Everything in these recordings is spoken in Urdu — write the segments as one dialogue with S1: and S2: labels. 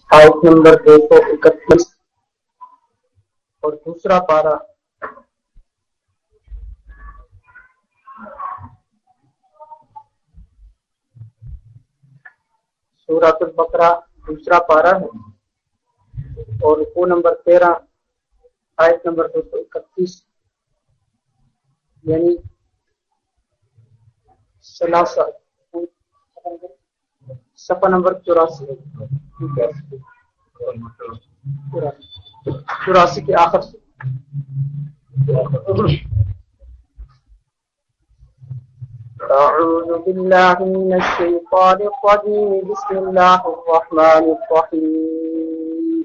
S1: آیت نمبر 231 اور دوسرا پارہ سورۃ البقرہ دوسرا پارہ ہے اور رکوع نمبر 13 آیت نمبر 231 یعنی صفحہ نمبر 84 کے آخر سے اعوذ باللہ من الشیطان الرجیم بسم اللہ الرحمن الرحیم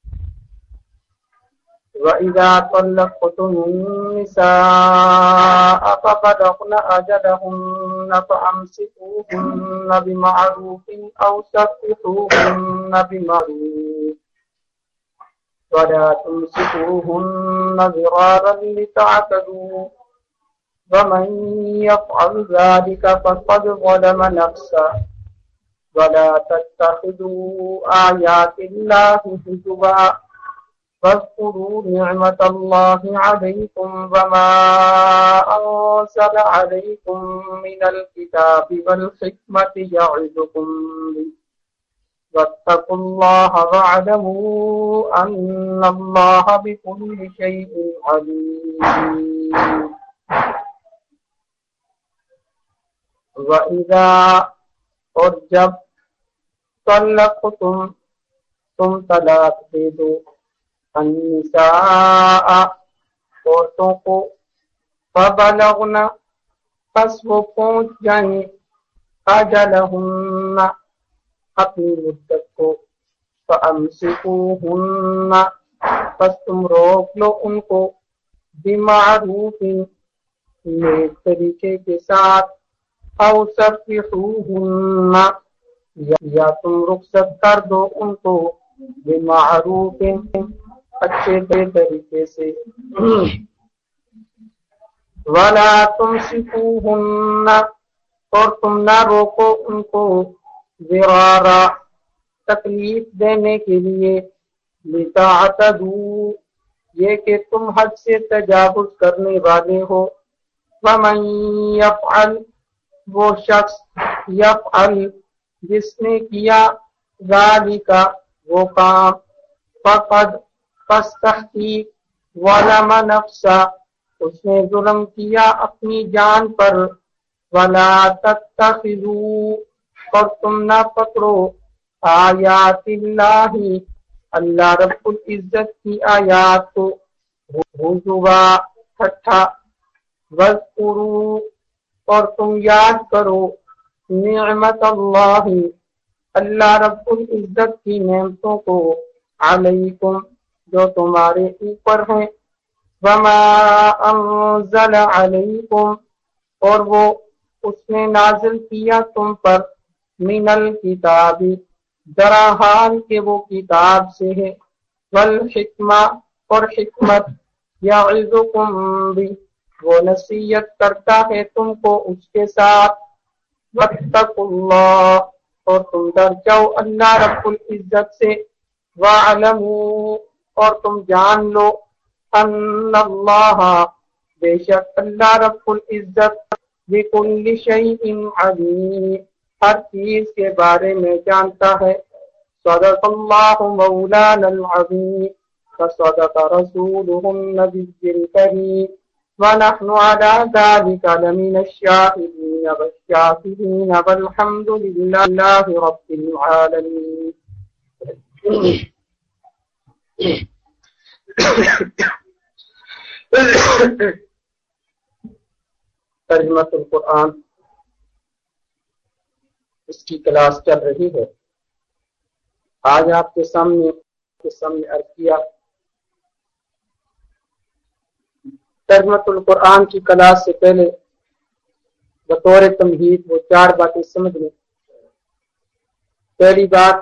S1: وَإِذَا طَلَّقْتُمُ النِّسَاءَ فَبَلَغْنَ أَجَلَهُنَّ فَأَمْسِكُوهُنَّ بِمَعْرُوفٍ أَوْ سَرِّحُوهُنَّ بِمَعْرُوفٍ وَلَا تُمْسِكُوهُنَّ ضِرَارًا لِتَعْتَدُوا وَمَنْ يَفْعَلْ ذَلِكَ فَقَدْ ظَلَمَ نَفْسَهُ وَلَا تَتَّخِذُوا آيَاتِ اللَّهِ هُزُوًا واذكروا نعمة الله عليكم وما أنزل عليكم من الكتاب والحكمة يعظكم به واتقوا الله واعلموا أن الله بكل شيء عليم وإذا اور جب طلقتم تم طلاق دے دو النساء عورتوں کو فبلغن پس وہ پہنچ جائیں اجلہن اپنی مدت کو فامسکوہن پس تم روک لو ان کو بمعروف نیک طریقے کے ساتھ او سرحوہن یا تم رخصت کر دو ان کو بمعروف اچھے طریقے سے وَلَا تُمْسِكُوهُنَّ اور تم نہ روکو ان کو ضرارا تکلیف دینے کے لیے لِتَعْتَدُوا یہ کہ تم حد سے تجاوز کرنے والے ہو وَمَنْ يَفْعَلْ وہ شخص یفعل جس نے کیا ذَلِكَ وہ کام فقد پس تحقیق ظلم نفسا اس نے ظلم کیا اپنی جان پر ولا تتخذوا اور تم نہ پکڑو آیات اللہ اللہ رب العزت کی آیات کو ہزوا ٹھٹھا واذکروا اور تم یاد کرو نعمت اللہ اللہ رب العزت کی نعمتوں کو علیکم جو تمہارے اوپر ہیں وما انزل علیکم اور وہ اس نے نازل کیا تم پر من الکتاب ذرا حال کہ وہ کتاب سے ہے والحکمہ اور حکمت یعظکم بھی وہ نصیحت کرتا ہے تم کو اس کے ساتھ واتقوا اللہ اور تم ڈر جاؤ اللہ رب العزت سے وَاعْلَمُوا اور تم جان لو ان اللہ بے شک اللہ رب العزت بِكُلِّ شَيْءٍ عَلِيمٌ ہر چیز کے بارے میں جانتا ہے صدق اللہ مولانا العظیم وصدق رسولہ النبی الکریم ونحن على ذلك لمن الشاهدين والشاكرين والحمد لله رب العالمين ترجمہ القرآن اس کی کلاس چل رہی ہے آج آپ کے سامنے عرض کیا ترجمہ القرآن کی کلاس سے پہلے بطور تمہید وہ 4 باتیں سمجھ لیں پہلی بات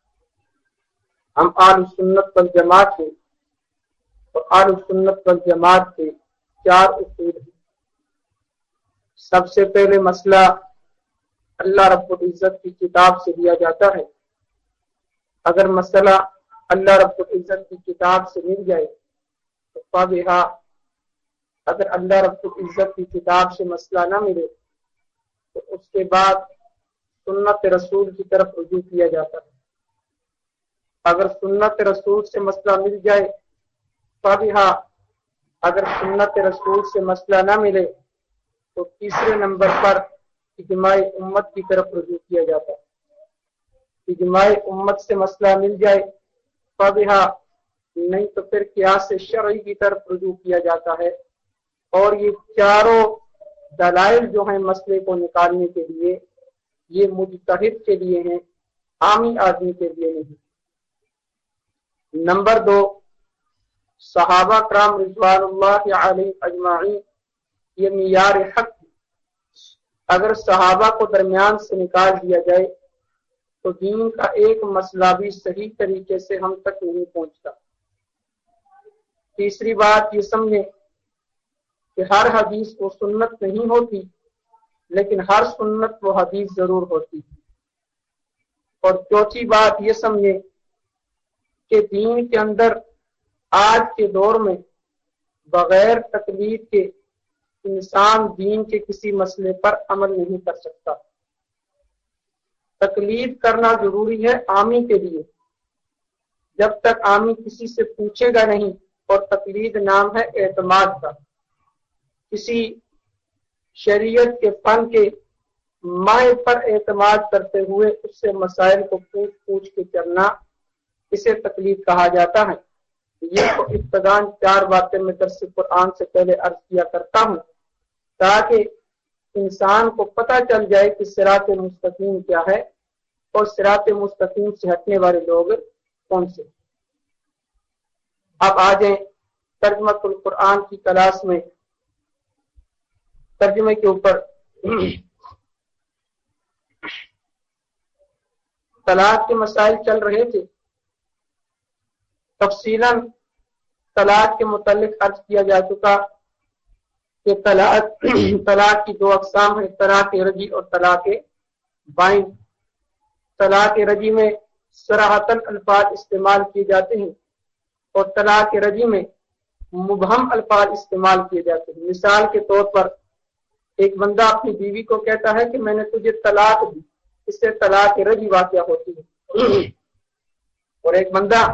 S1: ہم اہل سنت والجماعت ہیں اور اہل سنت والجماعت کے 4 اصول ہیں سب سے پہلے مسئلہ اللہ رب العزت کی کتاب سے دیا جاتا ہے اگر مسئلہ اللہ رب العزت کی کتاب سے مل جائے تو فبہا، اگر اللہ رب العزت کی کتاب سے مسئلہ نہ ملے تو اس کے بعد سنت رسول کی طرف رجوع کیا جاتا ہے۔ اگر سنت رسول سے مسئلہ مل جائے فبہا، اگر سنت رسول سے مسئلہ نہ ملے تو تیسرے نمبر پر اجماع امت کی طرف رجوع کیا جاتا ہے۔ اجماع امت سے مسئلہ مل جائے فبہا، نہیں تو پھر قیاس شرعی کی طرف رجوع کیا جاتا ہے۔ اور یہ چاروں دلائل جو ہیں مسئلے کو نکالنے کے لیے، یہ مجتہد کے لیے ہیں، عامی آدمی کے لیے نہیں۔ نمبر 2، صحابہ کرام رضوان اللہ علیہ اجمعین یہ معیار حق۔ اگر صحابہ کو درمیان سے نکال دیا جائے تو دین کا ایک مسئلہ بھی صحیح طریقے سے ہم تک نہیں پہنچتا۔ تیسری بات یہ سمجھیں کہ ہر حدیث وہ سنت نہیں ہوتی، لیکن ہر سنت وہ حدیث ضرور ہوتی ہے۔ اور چوتھی بات یہ سمجھیں کہ دین کے اندر آج کے دور میں بغیر تقلید کے انسان دین کے کسی مسئلے پر عمل نہیں کر سکتا۔ تقلید کرنا ضروری ہے عامی کے لیے، جب تک عامی کسی سے پوچھے گا نہیں۔ اور تقلید نام ہے اعتماد کا، کسی شریعت کے فن کے مائع پر اعتماد کرتے ہوئے اس سے مسائل کو پوچھ پوچھ کے چلنا، اسے تقلید کہا جاتا ہے۔ یہ تو ابتداً 4 باتیں میں درس قرآن سے پہلے عرض کیا کرتا ہوں تاکہ انسان کو پتہ چل جائے کہ صراط مستقیم کیا ہے اور صراط مستقیم سے ہٹنے والے لوگ کون سے۔ اب آ جائیں ترجمۃ القرآن کی کلاس میں۔ ترجمے کے اوپر طلاق کے مسائل چل رہے تھے، تفصیلاً طلاق کے متعلق عرض کیا جا چکا کہ طلاق کی 2 اقسام ہیں، طلاق رجعی اور طلاق بائن۔ طلاق رجعی میں صراحتاً الفاظ استعمال کیے جاتے ہیں اور طلاق رجعی میں مبہم الفاظ استعمال کیے جاتے ہیں۔ مثال کے طور پر ایک بندہ اپنی بیوی کو کہتا ہے کہ میں نے تجھے طلاق دی، اس سے طلاق رجعی واقع ہوتی ہے۔ اور ایک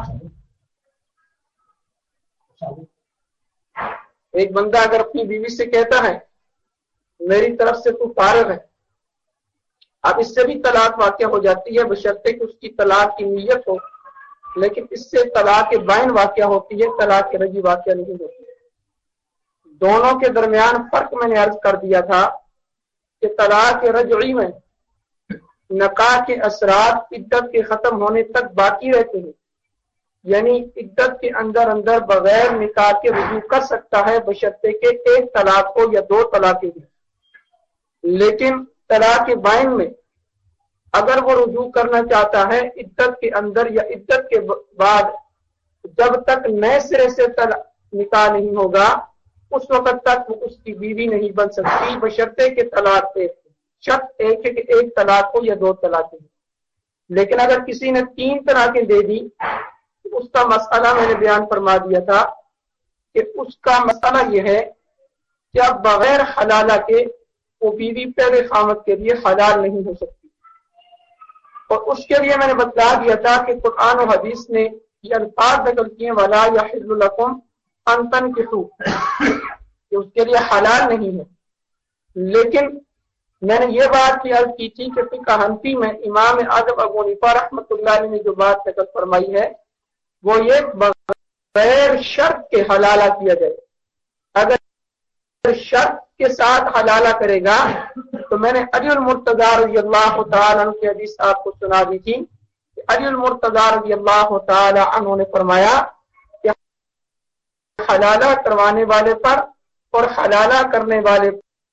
S1: بندہ اگر اپنی بیوی سے کہتا ہے میری طرف سے تو فارغ ہے، اب اس سے بھی طلاق واقع ہو جاتی ہے بشرطے کہ اس کی طلاق کی نیت ہو، لیکن اس سے طلاق بائن واقع ہوتی ہے، طلاق رجعی واقع نہیں ہوتی ہے۔ دونوں کے درمیان فرق میں نے عرض کر دیا تھا کہ طلاق رجعی میں نکاح کے اثرات عدت کے ختم ہونے تک باقی رہتے ہیں، یعنی عدت کے اندر بغیر نکاح کے رجوع کر سکتا ہے بشرطے کہ 1 طلاق ہو یا 2 طلاقیں ہوں۔ لیکن طلاق بائن میں اگر وہ رجوع کرنا چاہتا ہے عدت کے اندر یا عدت کے بعد، جب تک نئے سرے سے نکاح نہیں ہوگا اس وقت تک وہ اس کی بیوی نہیں بن سکتی بشرطے کہ طلاق شرط ایک ہے کہ 1 طلاق ہو یا 2 طلاقیں ہوں۔ لیکن اگر کسی نے 3 طلاقیں دے دی تو اس کا مسئلہ میں نے بیان فرما دیا تھا کہ اس کا مسئلہ یہ ہے کہ اب بغیر حلالہ کے وہ بیوی پہلے خامد کے لیے حلال نہیں ہو سکتی۔ اور اس کے لیے میں نے بتلا دیا تھا کہ قرآن و حدیث نے یہ الفاظ نقل کیے وَلَا يَحِلُّ لَكُمْ أَن تَنكِحُوا، کہ اس کے لیے حلال نہیں ہے۔ لیکن میں نے یہ بات کی عرض کی تھی کہ فقہ حنفی میں امام اعظم ابو حنیفہ رحمۃ اللہ علیہ نے جو بات نقل فرمائی ہے وہ یہ بغیر شرط کے حلالہ کیا جائے۔ اگر شرط کے ساتھ حلالہ کرے گا تو میں نے علی المرتضیٰ رضی اللہ تعالیٰ عنہ کی حدیث آپ کو سنا دی تھی کہ علی المرتضیٰ رضی اللہ تعالیٰ عنہ نے فرمایا کہ حلالہ کروانے والے پر اور حلالہ کرنے والے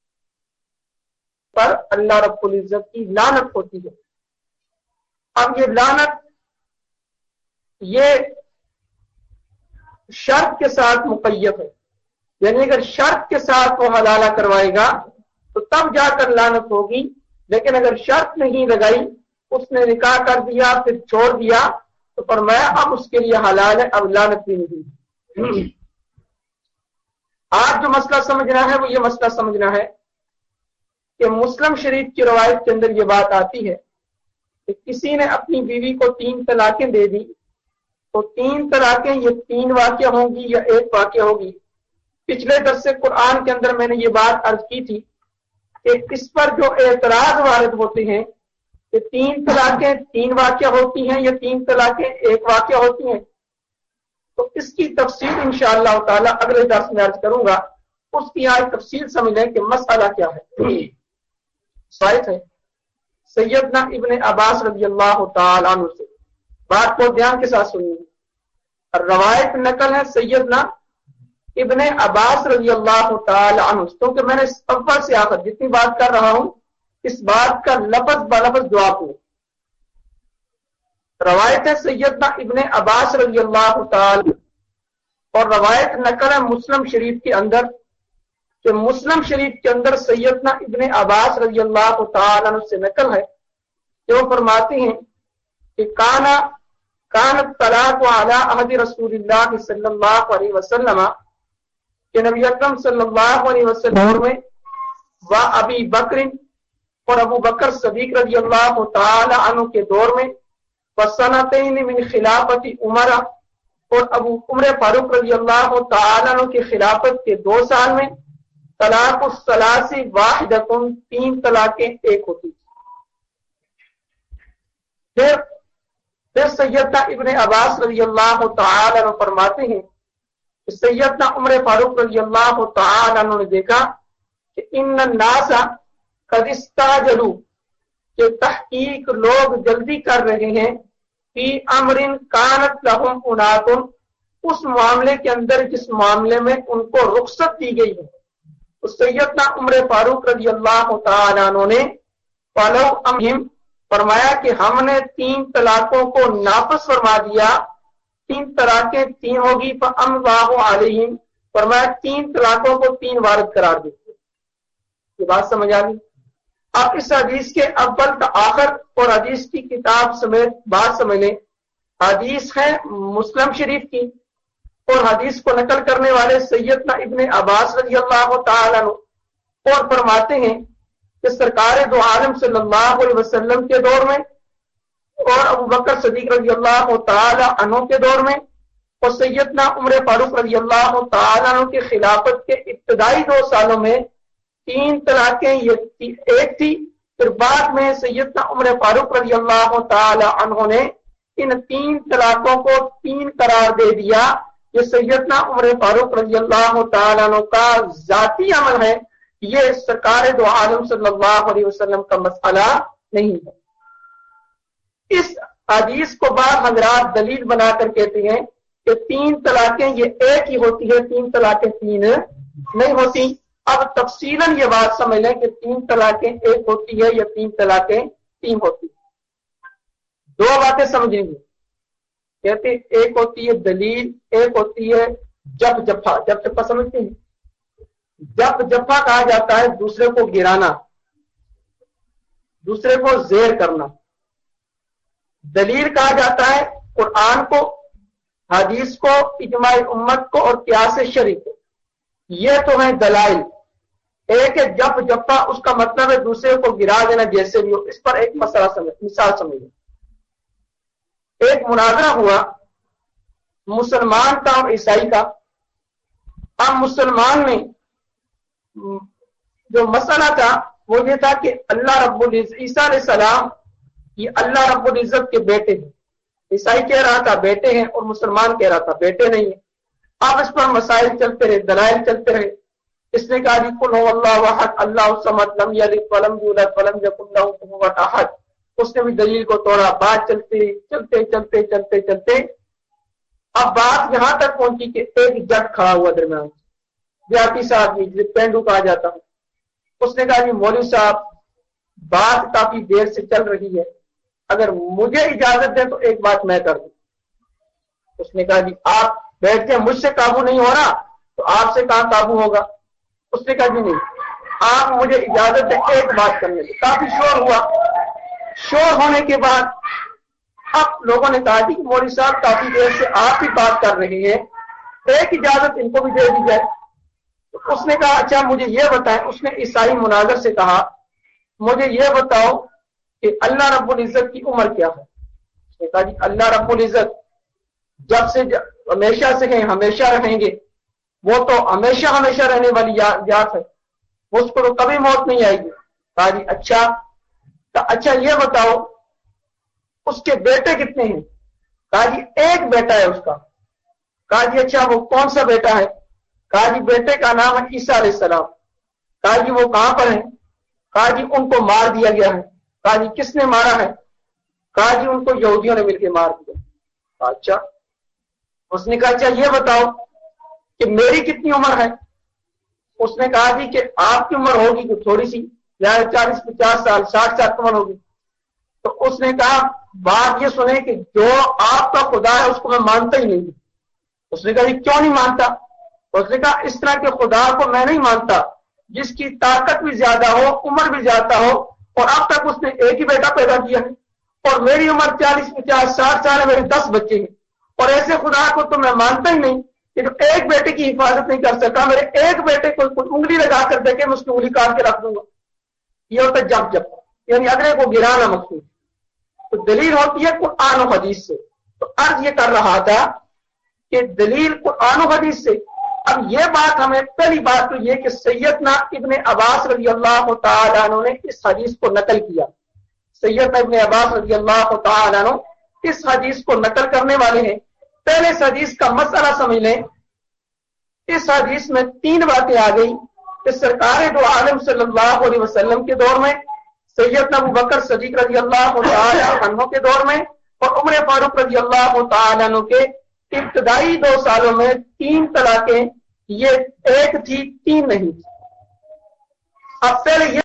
S1: پر اللہ رب العزت کی لعنت ہوتی ہے۔ اب یہ لعنت یہ شرط کے ساتھ مقید ہے، یعنی اگر شرط کے ساتھ وہ حلالہ کروائے گا تو تب جا کر لعنت ہوگی، لیکن اگر شرط نہیں لگائی، اس نے نکاح کر دیا پھر چھوڑ دیا، تو فرمایا اب اس کے لیے حلال ہے، اب لعنت بھی نہیں۔ آج جو مسئلہ سمجھنا ہے وہ یہ مسئلہ سمجھنا ہے کہ مسلم شریف کی روایت کے اندر یہ بات آتی ہے کہ کسی نے اپنی بیوی کو 3 طلاقیں دے دی تو 3 طلاقیں یہ 3 واقعہ ہوں گی یا 1 واقعہ ہوگی۔ پچھلے درس قرآن کے اندر میں نے یہ بات عرض کی تھی کہ اس پر جو اعتراض وارد ہوتے ہیں کہ 3 طلاقیں 3 واقعہ ہوتی ہیں یا 3 طلاقیں 1 واقعہ ہوتی ہیں، تو اس کی تفصیل انشاءاللہ تعالی اگلے درس میں عرض کروں گا۔ اس کی آج تفصیل سمجھ لیں کہ مسئلہ کیا ہے۔ صحیح ہے سیدنا ابن عباس رضی اللہ تعالی عنہ سے، بات کو دھیان کے ساتھ سنیے، روایت نقل ہے سیدنا ابن عباس رضی اللہ تعالی عنہ، کیونکہ میں نے اول سے آخر جتنی بات کر رہا ہوں اس بات کا لفظ بلفظ جواب ہوں۔ روایت ہے سیدنا ابن عباس رضی اللہ تعالی اور روایت نقل ہے مسلم شریف کے اندر کہ مسلم شریف کے اندر سیدنا ابن عباس رضی اللہ تعالی عنہ سے نقل ہے کہ وہ فرماتے ہیں کہ کانت طلاق علی عہد رسول اللہ صلی اللہ علیہ وسلم، کہ نبی اکرم صلی اللہ علیہ وسلم میں و ابی بکر اور ابو بکر صدیق رضی اللہ تعالی عنہ کے دور میں، وسنتین من خلافت عمر اور ابو عمر فاروق رضی اللہ تعالی عنہ کی خلافت کے 2 سال میں، طلاق الثلاث واحدۃ 3 طلاقیں 1 ہوتی تھی۔ پھر سیدنا ابن عباس رضی اللہ تعالی عنہ فرماتے ہیں کہ سیدنا عمر فاروق رضی اللہ تعالی عنہ نے دیکھا کہ ان الناس قد استعجلوا، کہ تحقیق لوگ جلدی کر رہے ہیں، فی امر کانت لہم عنات، اس معاملے کے اندر جس معاملے میں ان کو رخصت دی گئی ہے۔ تو سیدنا عمر فاروق رضی اللہ تعالی عنہ نے فلو امہم، فرمایا کہ ہم نے 3 طلاقوں کو نافذ فرما دیا، 3 طلاقیں 3 ہوگی، فامضاہ علیہم، فرمایا 3 طلاقوں کو 3 وارد قرار دیتے۔ یہ بات سمجھ آ گئی؟ اب اس حدیث کے اول تا آخر اور حدیث کی کتاب سمیت بات سمجھ لیں۔ حدیث ہے مسلم شریف کی اور حدیث کو نقل کرنے والے سیدنا ابن عباس رضی اللہ تعالیٰ عنہ، اور فرماتے ہیں کہ سرکار دو عالم صلی اللہ علیہ وسلم کے دور میں اور ابو بکر صدیق رضی اللہ تعالی عنہ کے دور میں اور سیدنا عمر فاروق رضی اللہ تعالی عنہ کی خلافت کے ابتدائی 2 سالوں میں 3 طلاقیں 1 تھی۔ پھر بعد میں سیدنا عمر فاروق رضی اللہ تعالی عنہ نے ان 3 طلاقوں کو 3 قرار دے دیا۔ یہ سیدنا عمر فاروق رضی اللہ تعالی عنہ کا ذاتی عمل ہے، یہ سرکار دو عالم صلی اللہ علیہ وسلم کا مسئلہ نہیں ہے۔ اس حدیث کو بعض حضرات دلیل بنا کر کہتے ہیں کہ 3 طلاقیں یہ 1 ہی ہوتی ہے، 3 طلاقیں 3 نہیں ہوتی۔ اب تفصیلاً یہ بات سمجھ لیں کہ 3 طلاقیں 1 ہوتی ہے یا 3 طلاقیں 3 ہوتی ہے۔ 2 باتیں سمجھیں گے، کہتے ہیں ایک ہوتی ہے دلیل، ایک ہوتی ہے جب جفا۔ جب جفا سمجھتے ہیں؟ جب جفا کہا جاتا ہے دوسرے کو گرانا، دوسرے کو زیر کرنا۔ دلیل کہا جاتا ہے قرآن کو، حدیث کو، اجماع امت کو اور قیاس شرعی کو۔ یہ تو ہیں دلائل۔ ایک ہے جب جفا، اس کا مطلب ہے دوسرے کو گرا دینا جیسے بھی ہو۔ اس پر ایک مثال سمجھیں۔ ایک مناظرہ ہوا مسلمان کا اور عیسائی کا۔ اب مسلمان میں جو مسئلہ تھا وہ یہ تھا کہ اللہ رب العزت، عیسیٰ علیہ السلام یہ اللہ رب العزت کے بیٹے ہیں۔ عیسائی کہہ رہا تھا بیٹے ہیں اور مسلمان کہہ رہا تھا بیٹے نہیں ہیں۔ اب اس پر مسائل چلتے رہے، دلائل چلتے رہے۔ اس نے کہا قل هو اللہ احد اللہ الصمد لم یلد ولم یولد ولم یکن له کفوا احد۔ اس نے بھی دلیل کو توڑا۔ بات چلتے اب بات یہاں تک پہنچی کہ ایک جٹ کھڑا ہوا درمیان، دیہاتی صاحب جسے پینڈو کہا جاتا ہے۔ اس نے کہا مولوی صاحب بات کافی دیر سے چل رہی ہے، اگر مجھے اجازت دیں تو ایک بات میں کر دوں۔ اس نے کہا آپ بیٹھ کے مجھ سے قابو نہیں ہو رہا تو آپ سے کہاں قابو ہوگا؟ اس نے کہا نہیں، آپ مجھے اجازت دیں ایک بات کرنے کی۔ کافی شور ہوا۔ شور ہونے کے بعد اب لوگوں نے کہا کہ مولوی صاحب کافی دیر سے آپ ہی بات کر رہے ہیں، ایک اجازت ان کو بھی دے دی جائے۔ تو اس نے کہا اچھا مجھے یہ بتائیں، اس نے عیسائی مناظر سے کہا مجھے یہ بتاؤ کہ اللہ رب العزت کی عمر کیا ہے؟ اس نے کہا جی اللہ رب العزت جب سے ہمیشہ سے ہیں ہمیشہ رہیں گے، وہ تو ہمیشہ ہمیشہ رہنے والی ذات ہے، اس کو تو کبھی موت نہیں آئے گی۔ کہا جی اچھا یہ بتاؤ اس کے بیٹے کتنے ہیں؟ کہا جی ایک بیٹا ہے اس کا۔ کہا جی اچھا وہ کون سا بیٹا ہے؟ کہا جی بیٹے کا نام ہے عیسیٰ علیہ السلام۔ کہا جی وہ کہاں پر ہیں؟ کہا جی ان کو مار دیا گیا ہے۔ کہا جی کس نے مارا ہے؟ کہا جی ان کو یہودیوں نے مل کے مار دیا۔ اچھا اس نے کہا اچھا یہ بتاؤ کہ میری کتنی عمر ہے؟ اس نے کہا جی کہ آپ کی عمر ہوگی کہ تھوڑی سی، 40-50 سال 60 سال عمر ہوگی۔ تو اس نے کہا بات یہ سنیں کہ جو آپ کا خدا ہے اس کو میں مانتا ہی نہیں۔ اس نے کہا جی کیوں نہیں مانتا؟ اس نے کہا اس طرح کے خدا کو میں نہیں مانتا جس کی طاقت بھی زیادہ ہو، عمر بھی زیادہ ہو، اور اب تک اس نے ایک ہی بیٹا پیدا کیا ہے، اور میری عمر 40-50-60 سال ہے، میرے 10 بچے ہیں، اور ایسے خدا کو تو میں مانتا ہی نہیں کہ جو ایک بیٹے کی حفاظت نہیں کر سکا، میرے ایک بیٹے کو انگلی لگا کر دیکھے میں اس کی انگلی کاٹ کے رکھ دوں گا۔ یہ ہوتا ہے جب یعنی اگلے کو گرانا مقصود۔ تو دلیل ہوتی ہے قرآن و حدیث سے۔ تو عرض یہ کر رہا تھا کہ دلیل قرآن و حدیث سے۔ اب یہ بات ہمیں پہلی بات تو یہ کہ سیدنا ابن عباس رضی اللہ تعالیٰ عنہ نے اس حدیث کو نقل کیا۔ سیدنا ابن عباس رضی اللہ تعالیٰ عنہ اس حدیث کو نقل کرنے والے ہیں۔ پہلے اس حدیث کا مسئلہ سمجھ لیں۔ اس حدیث میں 3 باتیں آ گئی کہ سرکار دو عالم صلی اللہ علیہ وسلم کے دور میں، سیدنا ابو بکر صدیق رضی اللہ تعالیٰ عنہ کے دور میں، اور عمر فاروق رضی اللہ تعالیٰ عنہ کے ابتدائی 2 سالوں میں 3 طلاقیں، یہ ایک تھی 3 نہیں تھی۔ اب پہلے یہ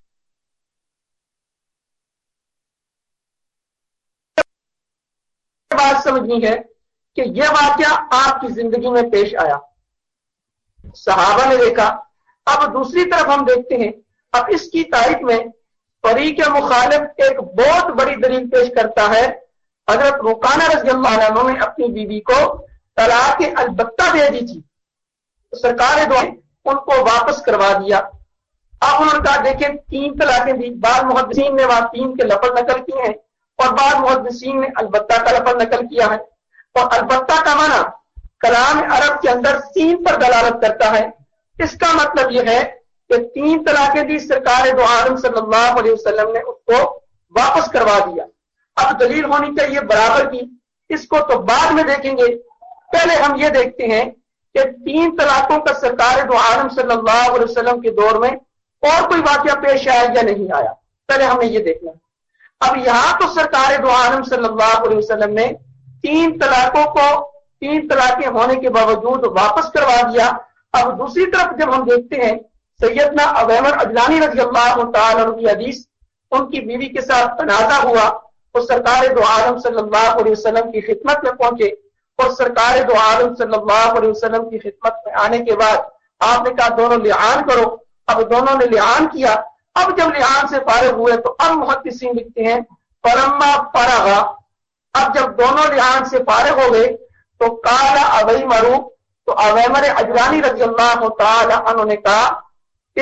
S1: بات سمجھنی ہے کہ یہ واقعہ آپ کی زندگی میں پیش آیا، صحابہ نے دیکھا۔ اب دوسری طرف ہم دیکھتے ہیں، اب اس کی تائید میں فریق مخالف ایک بہت بڑی دلیل پیش کرتا ہے۔ حضرت رقانہ رضی اللہ عنہ نے اپنی بیوی کو طلاق البتہ دے دی تھی، سرکار دو ان کو واپس کروا دیا۔ اب انہوں نے کہا دیکھیں 3 طلاقیں دی، بعض محدثین نے وہاں 3 کے لفظ نقل کیے ہیں، اور بعض محدثین نے البتہ کا لفظ نقل کیا ہے۔ اور البتہ کا معنی کلام عرب کے اندر 3 پر دلالت کرتا ہے۔ اس کا مطلب یہ ہے کہ 3 طلاقیں دی، سرکار دو عالم صلی اللہ علیہ وسلم نے اس کو واپس کروا دیا۔ اب دلیل ہونی چاہیے برابر کی، اس کو تو بعد میں دیکھیں گے۔ پہلے ہم یہ دیکھتے ہیں کہ 3 طلاقوں کا سرکار دو عالم صلی اللہ علیہ وسلم کے دور میں اور کوئی واقعہ پیش آیا یا نہیں آیا، پہلے ہمیں یہ دیکھنا۔ اب یہاں تو سرکار دو عالم صلی اللہ علیہ وسلم نے 3 طلاقوں کو 3 طلاقیں ہونے کے باوجود واپس کروا دیا۔ اب دوسری طرف جب ہم دیکھتے ہیں سیدنا ابیمر عجلانی رضی اللہ تعالیٰ عنہ کی حدیث، ان کی بیوی کے ساتھ تنازع ہوا، تو سرکار دو عالم صلی اللہ علیہ وسلم کی خدمت میں پہنچے، اور سرکار دو عالم صلی اللہ علیہ وسلم کی خدمت میں آنے کے بعد آپ نے کہا دونوں لعان کرو۔ اب دونوں نے لعان کیا۔ اب جب لعان سے فارغ ہوئے تو اب محدثین لکھتے ہیں فلما فرغا، اب جب دونوں لعان سے فارغ ہو گئے تو قال ابیمر، تو ابیمر عجلانی رضی اللہ تعالی عنہ نے کہا کہ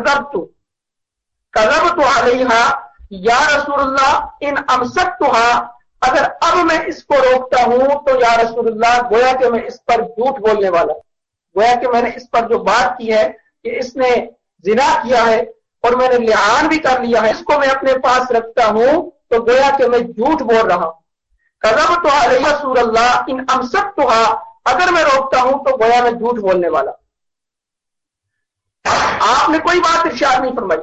S1: کذبت علیہا یا رسول اللہ ان امسکتها، اگر اب میں اس کو روکتا ہوں تو یا رسول اللہ گویا کہ میں اس پر جھوٹ بولنے والا، گویا کہ میں نے اس پر جو بات کی ہے کہ اس نے زنا کیا ہے اور میں نے لعان بھی کر لیا ہے، اس کو میں اپنے پاس رکھتا ہوں تو گویا کہ میں جھوٹ بول رہا ہوں۔ کذبت علیہ رسول اللہ ان امسکتها، اگر میں روکتا ہوں تو گویا میں جھوٹ بولنے والا۔ آپ نے کوئی بات ارشاد نہیں فرمائی۔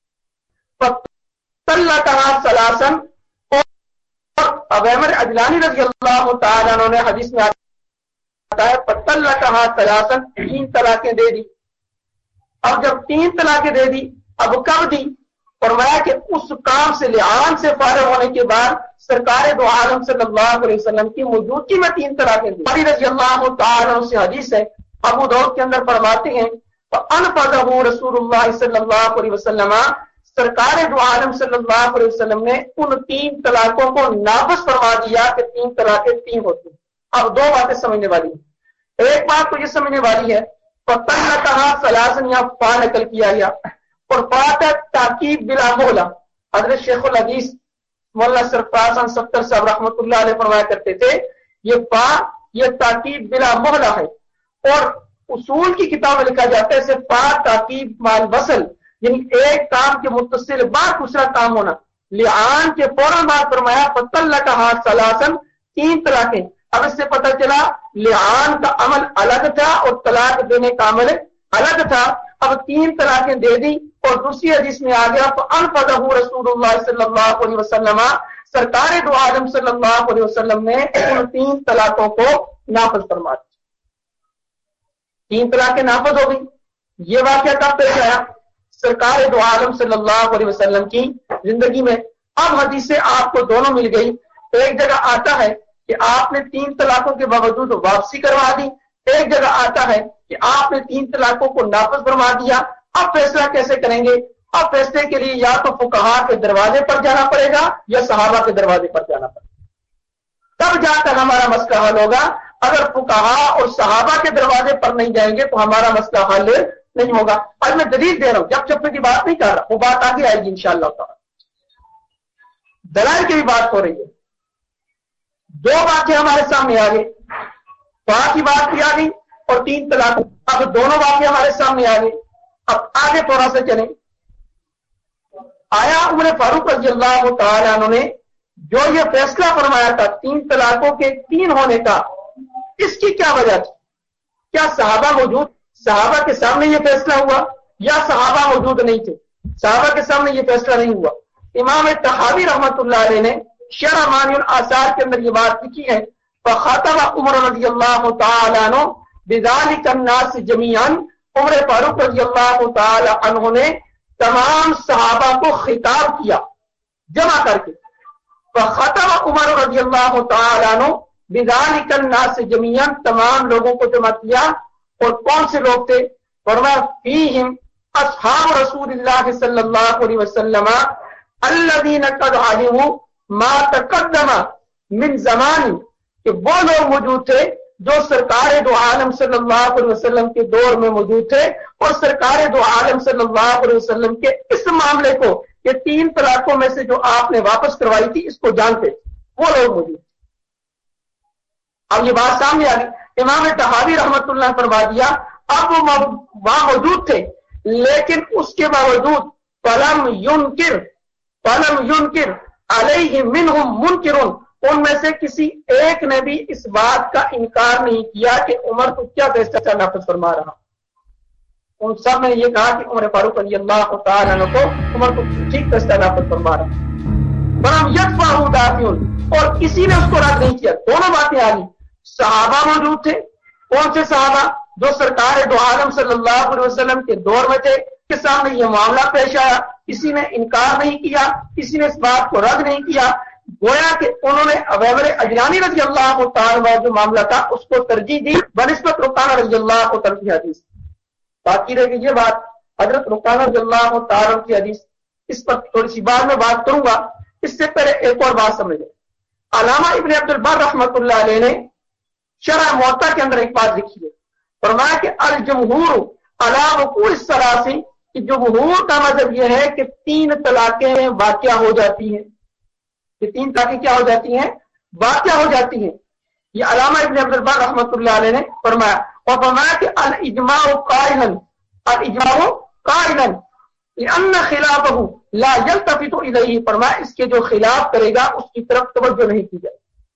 S1: فطلقها ثلاثا، اور ابیمر عجلانی رضی اللہ تعالیٰ عنہ نے حدیث میں آتا ہے فطلقها ثلاثا، 3 طلاقیں دے دی۔ اب جب 3 طلاقیں دے دی، اب کب دی؟ فرمایا کہ اس کام سے لعان سے فارغ ہونے کے بعد سرکار دو عالم صلی اللہ علیہ وسلم کی موجودگی میں 3 طلاقیں دی۔ علی رضی اللہ تعالیٰ عنہ سے حدیث ہے، ابو داؤد کے اندر فرماتے ہیں فَأَنْفَذَهُ رسول اللہ صلی اللہ علیہ وسلم، سرکار دو عالم صلی اللہ علیہ وسلم نے ان 3 طلاقوں کو نافذ فرما دیا کہ 3 طلاقیں 3 ہوتی ہیں۔ اب 2 باتیں سمجھنے والی ہیں۔ ایک بات تو یہ سمجھنے والی ہے پتہ نہ کہا سلاسن یا فا نقل کیا گیا اور بات ہے تاکید بلا مہلہ۔ حضرت شیخ الحدیث مولانا سرفراز خان ستر صاحب رحمۃ اللہ علیہ فرمایا کرتے تھے یہ فا یہ تاکید بلا مہلہ ہے، اور اصول کی کتاب میں لکھا جاتا ہے اسے فا تاکید مال وصل، یعنی ایک کام کے متصل بعد دوسرا کام ہونا۔ لعان کے فوراً بعد فرمایا فطلقها ثلاثا 3 طلاقیں۔ اب اس سے پتہ چلا لعان کا عمل الگ تھا اور طلاق دینے کا عمل الگ تھا۔ اب 3 طلاقیں دے دی اور دوسری حدیث میں آ گیا فانفذہ رسول اللہ صلی اللہ علیہ وسلم، سرکار دو عالم صلی اللہ علیہ وسلم نے ان 3 طلاقوں کو نافذ فرما دیا۔ 3 طلاقیں نافذ ہو گئی۔ یہ واقعہ کب پیش آیا؟ سرکار دو عالم صلی اللہ علیہ وسلم کی زندگی میں۔ اب حدیثیں آپ کو دونوں مل گئی۔ ایک جگہ آتا ہے کہ آپ نے 3 طلاقوں کے باوجود واپسی کروا دی، ایک جگہ آتا ہے کہ آپ نے 3 طلاقوں کو نافذ فرما دیا۔ اب فیصلہ کیسے کریں گے؟ اب فیصلے کے لیے یا تو فقہا کے دروازے پر جانا پڑے گا یا صحابہ کے دروازے پر جانا پڑے گا، تب جا کر ہمارا مسئلہ حل ہوگا۔ اگر فقہا اور صحابہ کے دروازے پر نہیں جائیں گے تو ہمارا مسئلہ حل نہیں ہوگا۔ آج میں دلیل دے رہا ہوں، جب چپے کی بات نہیں کر رہا، وہ بات آگے آئے گی انشاءاللہ تعالی۔ دلائل کی بھی بات ہو رہی ہے۔ 2 باتیں ہمارے سامنے آ گئی، فا کی بات کی آ گئی اور 3 طلاق۔ اب دونوں باتیں ہمارے سامنے آ گئی۔ اب آگے تھوڑا سا چلیں۔ آیا عمر فاروق رضی اللہ تعالیٰ عنہ نے جو یہ فیصلہ فرمایا تھا 3 طلاقوں کے 3 ہونے کا، اس کی کیا وجہ تھی؟ کیا صحابہ موجود، صحابہ کے سامنے یہ فیصلہ ہوا یا صحابہ موجود نہیں تھے؟ صحابہ کے سامنے یہ فیصلہ نہیں ہوا۔ امام طحاوی رحمۃ اللہ علیہ نے شرح مانی الاثار کے اندر یہ بات لکھی ہے فخاطب عمر رضی اللہ تعالیٰ عنہ بذلک الناس جمیعا، عمر فاروق رضی اللہ تعالی عنہ نے تمام صحابہ کو خطاب کیا جمع کر کے۔ فخطب عمر رضی اللہ تعالی عنہ بذلک الناس جمیعا، تمام لوگوں کو جمع کیا۔ اور کون سے لوگ تھے؟ فرمایا فیہم اصحاب رسول اللہ صلی اللہ علیہ وسلم الذین قد علموا ما تقدم من زمان، کہ وہ لوگ موجود تھے جو سرکار دو عالم صلی اللہ علیہ وسلم کے دور میں موجود تھے اور سرکار دو عالم صلی اللہ علیہ وسلم کے اس معاملے کو کہ 3 طلاقوں میں سے جو آپ نے واپس کروائی تھی اس کو جانتے، وہ لوگ موجود تھے۔ اب یہ بات سامنے آ گئی۔ امام طحاوی رحمۃ اللہ نے فرما دیا اب وہ وہاں موجود تھے لیکن اس کے باوجود فلم ينکر علیہ منہم منکرون، ان میں سے کسی ایک نے بھی اس بات کا انکار نہیں کیا کہ عمر کو کیا فیصلہ نافذ فرما رہا۔ ان سب نے یہ کہا کہ عمر فاروق رضی اللہ تعالیٰ عنہ کو عمر کو ٹھیک فیصلہ نافذ فرما رہا۔ برہم یدفعہ دافعون، اور کسی نے اس کو رد نہیں کیا۔ دونوں باتیں آ گئی۔ صحابہ موجود تھے، کون سے صحابہ؟ جو سرکار دو عالم صلی اللہ علیہ وسلم کے دور میں تھے، کے سامنے یہ معاملہ پیش آیا، کسی نے انکار نہیں کیا، کسی نے اس بات کو رد نہیں کیا۔ گویا کہ انہوں نے ابوبکر اجلانی رضی اللہ تعالیٰ جو معاملہ تھا اس کو ترجیح دی بنسبت رکانہ رضی اللہ تعالیٰ کی حدیث۔ باقی رہ گئی یہ بات حضرت رکانہ رضی اللہ تعالیٰ کی حدیث، اس پر تھوڑی سی بعد میں بات کروں گا۔ اس سے پہلے ایک اور بات سمجھیں۔ علامہ ابن عبد البر رحمۃ اللہ علیہ نے شرح موطا کے اندر ایک بات لکھی ہے، فرمایا کہ الجمہور علی وقوع الثلاث، کہ جمہور کا مذہب یہ ہے کہ 3 طلاقیں واقع ہو جاتی ہیں، کہ 3 طلاقیں کیا ہو جاتی ہیں؟ واقع ہو جاتی ہیں۔ یہ علامہ ابن عبد البر رحمۃ اللہ علیہ نے فرمایا، اور فرمایا کہ الاجماع قائلا لان خلافہ لا یلتفت الیہ، فرمایا اس کے جو خلاف کرے گا اس کی طرف توجہ نہیں کی جائے۔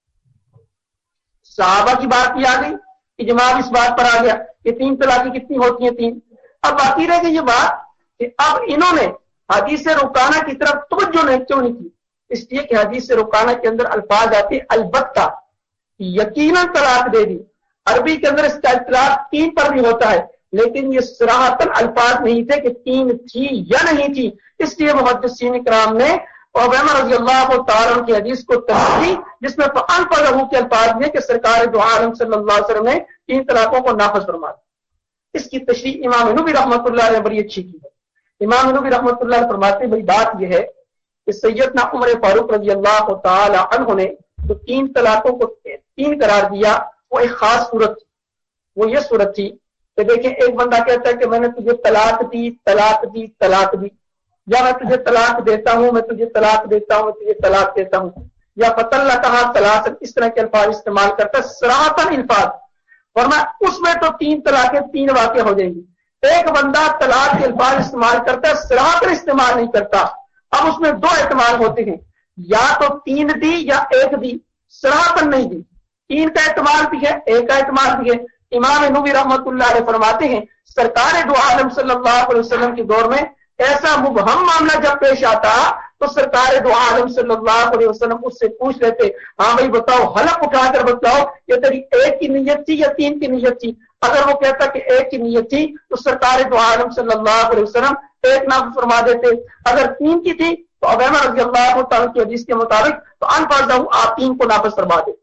S1: صحابہ کی بات کی آ گئی، اجماع اس بات پر آ گیا کہ 3 طلاقیں کتنی ہوتی ہیں؟ 3۔ اب باقی رہ گئی یہ بات کہ اب انہوں نے حدیث رکانہ کی طرف توجہ کیوں نہیں کی؟ اس لیے کہ حدیث رکانہ کے اندر الفاظ آتے البتہ، یقیناً طلاق دے دی۔ عربی کے اندر اس کا اطلاق 3 پر بھی ہوتا ہے، لیکن یہ صراحتاً الفاظ نہیں تھے کہ 3 تھی یا نہیں تھی۔ اس لیے محدثین کرام نے عمر رضی اللہ تعالیٰ کی حدیث کو ترجیح، جس میں فعن پر رہو کے الفاظ میں کہ سرکار دو عالم صلی اللہ علیہ وسلم نے 3 طلاقوں کو نافذ فرما دیا۔ اس کی تشریح امام نووی رحمۃ اللہ علیہ نے بڑی اچھی کی ہے۔ امام نووی رحمۃ اللہ فرماتے ہیں بھائی بات یہ ہے کہ سیدنا عمر فاروق رضی اللہ تعالی عنہ نے تو 3 طلاقوں کو 3 قرار دیا، وہ ایک خاص صورت تھی، وہ یہ صورت تھی کہ دیکھیں ایک بندہ کہتا ہے کہ میں نے تجھے طلاق دی طلاق دی طلاق دی، یا میں تجھے طلاق دیتا ہوں میں تجھے طلاق دیتا ہوں میں تجھے طلاق دیتا ہوں، یا فطلقھا ثلاثا، اس طرح کے الفاظ استعمال کرتا ہے صراحتاً الفاظ، ورنہ اس میں تو 3 طلاقیں 3 واقع ہو جائیں گی۔ ایک بندہ طلاق کے الفاظ استعمال کرتا ہے صراحتاً استعمال نہیں کرتا، اب اس میں 2 احتمال ہوتے ہیں، یا تو 3 دی یا 1 دی، صراحتاً نہیں دی، 3 کا احتمال بھی ہے 1 کا احتمال بھی ہے۔ امام نووی رحمۃ اللہ علیہ فرماتے ہیں سرکار دو عالم صلی اللہ علیہ وسلم کے دور میں ایسا مبہم معاملہ جب پیش آتا تو سرکار دو عالم صلی اللہ علیہ وسلم اس سے پوچھ لیتے، ہاں بھائی بتاؤ، حلق اٹھا کر بتاؤ یہ تیری 1 کی نیت تھی یا 3 کی نیت تھی؟ اگر وہ کہتا کہ 1 کی نیت تھی تو سرکار دو عالم صلی اللہ علیہ وسلم 1 نافذ فرما دیتے، اگر 3 کی تھی تو ابیمہ رضی اللہ تعالیٰ کی حدیث کے مطابق تو انفاذہ آپ 3 کو نافذ فرما دیتے۔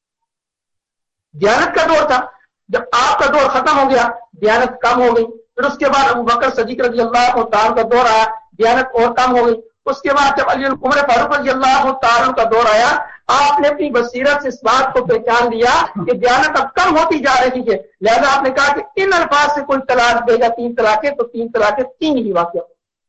S1: دیانت کا دور تھا، جب آپ کا دور ختم ہو گیا دیانت کم ہو گئی، پھر اس کے بعد ابو بکر صدیق رضی اللہ تعالیٰ کا دور آیا، دیانت اور کم ہو گئی، اس کے بعد جب عمر فاروق رضی اللہ تعالیٰ کا دور آیا آپ نے اپنی بصیرت سے اس بات کو پہچان لیا کہ دیانت اب کم ہوتی جا رہی ہے، لہذا آپ نے کہا کہ ان الفاظ سے کوئی طلاق دے گا 3 طلاقیں تو 3 طلاقیں 3 ہی واقع۔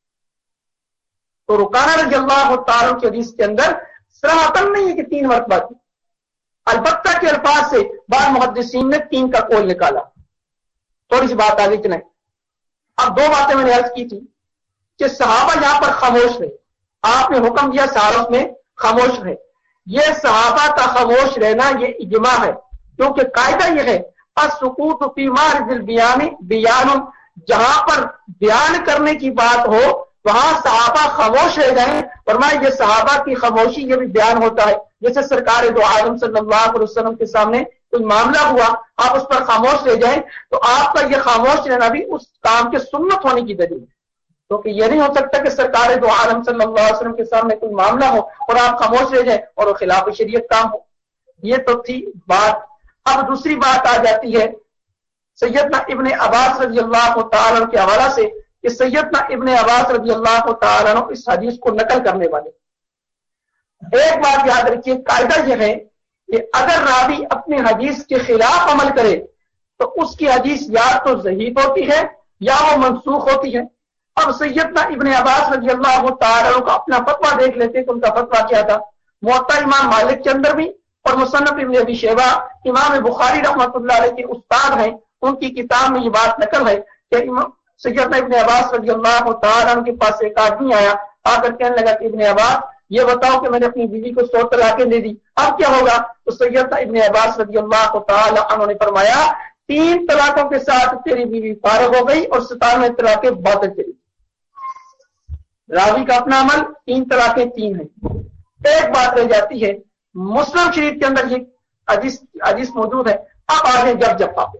S1: تو رکانہ رضی اللہ تعالیٰ کی حدیث کے اندر صراحتاً نہیں ہے کہ 3 مرتبہ کی، البتہ کے الفاظ سے بعض محدثین نے 3 کا قول نکالا۔ تھوڑی سی بات آگے چلائیں۔ اب 2 باتیں میں نے عرض کی تھی کہ صحابہ یہاں پر خاموش رہے، آپ نے حکم دیا صحابہ میں خاموش رہے، یہ صحابہ کا خاموش رہنا یہ اجماع ہے، کیونکہ قاعدہ یہ ہے السکوت فی معرض البیان بیان، جہاں پر بیان کرنے کی بات ہو وہاں صحابہ خاموش رہ گئے، فرمایا یہ صحابہ کی خاموشی یہ بھی بیان ہوتا ہے، جیسے سرکار دو عالم صلی اللہ علیہ وسلم کے سامنے کوئی معاملہ ہوا آپ اس پر خاموش رہ جائیں تو آپ کا یہ خاموش رہنا بھی اس کام کے سنت ہونے کی دلیل ہے، کیونکہ یہ نہیں ہو سکتا کہ سرکار دو عالم صلی اللہ علیہ وسلم کے سامنے کوئی معاملہ ہو اور آپ خاموش رہ جائیں اور وہ خلاف شریعت کام ہو۔ یہ تو تھی بات۔ اب دوسری بات آ جاتی ہے سیدنا ابن عباس رضی اللہ تعالیٰ کے حوالہ سے کہ سیدنا ابن عباس رضی اللہ تعالیٰ اس حدیث کو نقل کرنے والے، ایک بات یاد رکھیے، قاعدہ یہ ہے کہ اگر راوی اپنے حدیث کے خلاف عمل کرے تو اس کی حدیث یا تو ضعیف ہوتی ہے یا وہ منسوخ ہوتی ہے۔ اب سیدنا ابن عباس رضی اللہ تعالیٰ کا اپنا فتویٰ دیکھ لیتے کہ ان کا فتویٰ کیا تھا۔ موطا امام مالک کے اندر بھی اور مصنف ابن ابی شیبہ امام بخاری رحمۃ اللہ علیہ کے استاد ہیں، ان کی کتاب میں یہ بات نقل ہے کہ سیدنا ابن عباس رضی اللہ تعالیٰ کے پاس ایک آدمی آیا، آ کر کہنے لگا کہ ابن عباس یہ بتاؤ کہ میں نے اپنی بیوی کو 100 طلاقیں دے دی، اب کیا ہوگا؟ تو سیدنا ابن عباس رضی اللہ تعالیٰ عنہ نے فرمایا 3 طلاقوں کے ساتھ تیری بیوی فارغ ہو گئی اور 97 طلاقیں باطل چلی۔ راوی کا اپنا عمل 3 طلاقیں 3 ہیں۔ ایک بات رہ جاتی ہے، مسلم شریف کے اندر یہ حدیث موجود ہے، اب آگے جب پاپے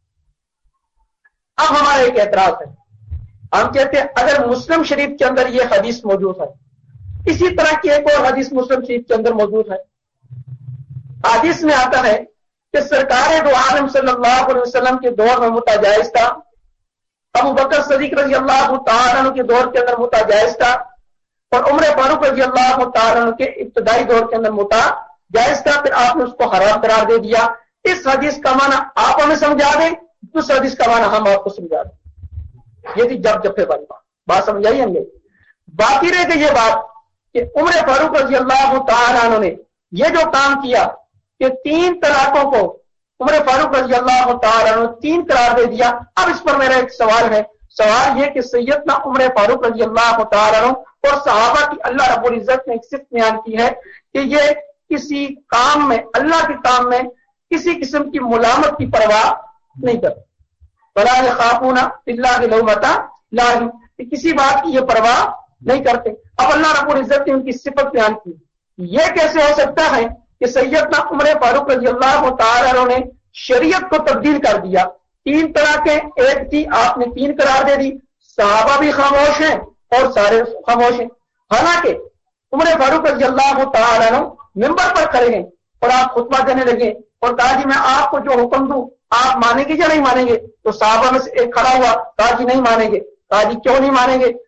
S1: اب ہمارا ایک اعتراض ہے، ہم کہتے ہیں اگر مسلم شریف کے اندر یہ حدیث موجود ہے، اسی طرح کی ایک اور حدیث مسلم شریف کے اندر موجود ہے، حدیث میں آتا ہے کہ سرکار دو عالم صلی اللہ علیہ وسلم کے دور میں متع جائز تھا، ابو بکر صدیق رضی اللہ تعالیٰ عنہ کے دور کے اندر متع جائز تھا، اور عمر فاروق رضی اللہ تعالیٰ عنہ کے ابتدائی دور کے اندر متع جائز تھا، پھر آپ نے اس کو حرام قرار دے دیا۔ اس حدیث کا معنی آپ ہمیں سمجھا دیں، اس حدیث کا معنی ہم آپ کو سمجھا دیں۔ یہ تھی جب والی بات سمجھائی ہم نے۔ باقی رہ گئی یہ بات کہ عمر فاروق رضی اللہ تعالیٰ عنہ نے یہ جو کام کیا کہ 3 طلاقوں کو عمر فاروق رضی اللہ تعالیٰ عنہ 3 قرار دے دیا۔ اب اس پر میرا ایک سوال ہے، سوال یہ کہ سیدنا عمر فاروق رضی اللہ تعالیٰ عنہ اور صحابہ کی اللہ رب العزت نے ایک صفت بیان کی ہے کہ یہ کسی کام میں، اللہ کے کام میں کسی قسم کی ملامت کی پرواہ نہیں کرتے، وَلَا يَخَافُونَ فِي اللَّهِ لَوْمَةَ لَائِمٍ، کسی بات کی یہ پرواہ نہیں کرتے۔ اب اللہ رب العزت نے ان کی صفت بیان کی، یہ کیسے ہو سکتا ہے کہ سیدنا عمر فاروق رضی اللہ تعالیٰ عنہ نے شریعت کو تبدیل کر دیا، 3 طلاقیں 1 تھی آپ نے 3 قرار دے دی، صحابہ بھی خاموش ہیں اور سارے خاموش ہیں، حالانکہ عمر فاروق رضی اللہ تعالیٰ عنہ ممبر پر کھڑے ہیں اور آپ خطبہ دینے لگے اور کہا جی میں آپ کو جو حکم دوں آپ مانیں گے یا نہیں مانیں گے؟ تو صحابہ میں سے ایک کھڑا ہوا، کہا جی نہیں مانیں گے، کہا جی کیوں نہیں مانیں گے؟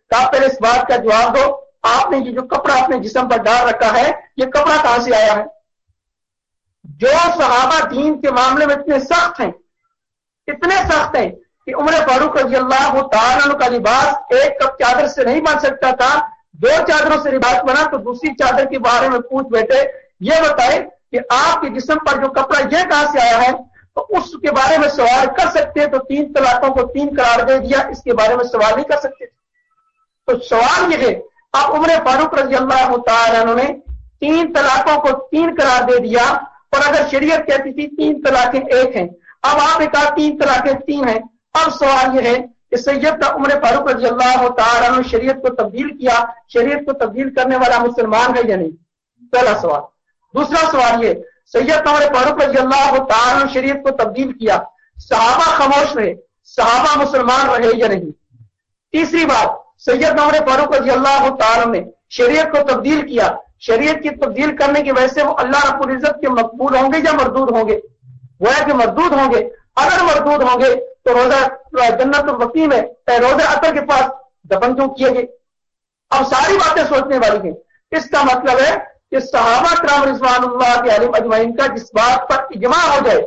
S1: کہا پہلے اس بات کا جواب دو، آپ نے یہ جو کپڑا اپنے جسم پر ڈال رکھا ہے یہ کپڑا کہاں سے آیا ہے؟ جو صحابہ دین کے معاملے میں اتنے سخت ہیں کہ عمر فاروق رضی اللہ تعالیٰ عنہ کا لباس ایک کپ چادر سے نہیں بن سکتا تھا، 2 چادروں سے لباس بنا تو دوسری چادر کے بارے میں پوچھ بیٹھے یہ بتائے کہ آپ کے جسم پر جو کپڑا یہ کہاں سے آیا ہے، تو اس کے بارے میں سوال کر سکتے تو 3 طلاقوں کو 3 قرار دے دیا، اس کے بارے میں سوال نہیں کر سکتے. تو سوال یہ ہے اب عمر فاروق رضی اللہ تعالیٰ عنہ نے 3 طلاقوں کو 3 قرار دے دیا، اور اگر شریعت کہتی تھی 3 طلاقیں 1 ہیں، اب آپ نے کہا 3 طلاقیں 3 ہیں. اب سوال یہ ہے کہ سیدنا عمر فاروق رضی اللہ تعالیٰ عنہ شریعت کو تبدیل کیا، شریعت کو تبدیل کرنے والا مسلمان ہے یا نہیں؟ پہلا سوال. دوسرا سوال یہ سیدنا عمر فاروق رضی اللہ تعالیٰ عنہ شریعت کو تبدیل کیا، صحابہ خاموش رہے، صحابہ مسلمان رہے یا نہیں؟ تیسری بات سیدنا عمر فاروق رضی اللہ تعالیٰ نے شریعت کو تبدیل کیا، شریعت کی تبدیل کرنے کی وجہ سے وہ اللہ رب العزت کے مقبول ہوں گے یا مردود ہوں گے؟ وہ ہے کہ مردود ہوں گے. اگر مردود ہوں گے تو روزہ جنت البقیع میں روزہ عطر کے پاس دفن کیوں کیے گئے؟ اب ساری باتیں سوچنے والی ہیں. اس کا مطلب ہے کہ صحابہ کرام رضوان اللہ کے علیہم اجمعین کا جس بات پر اجماع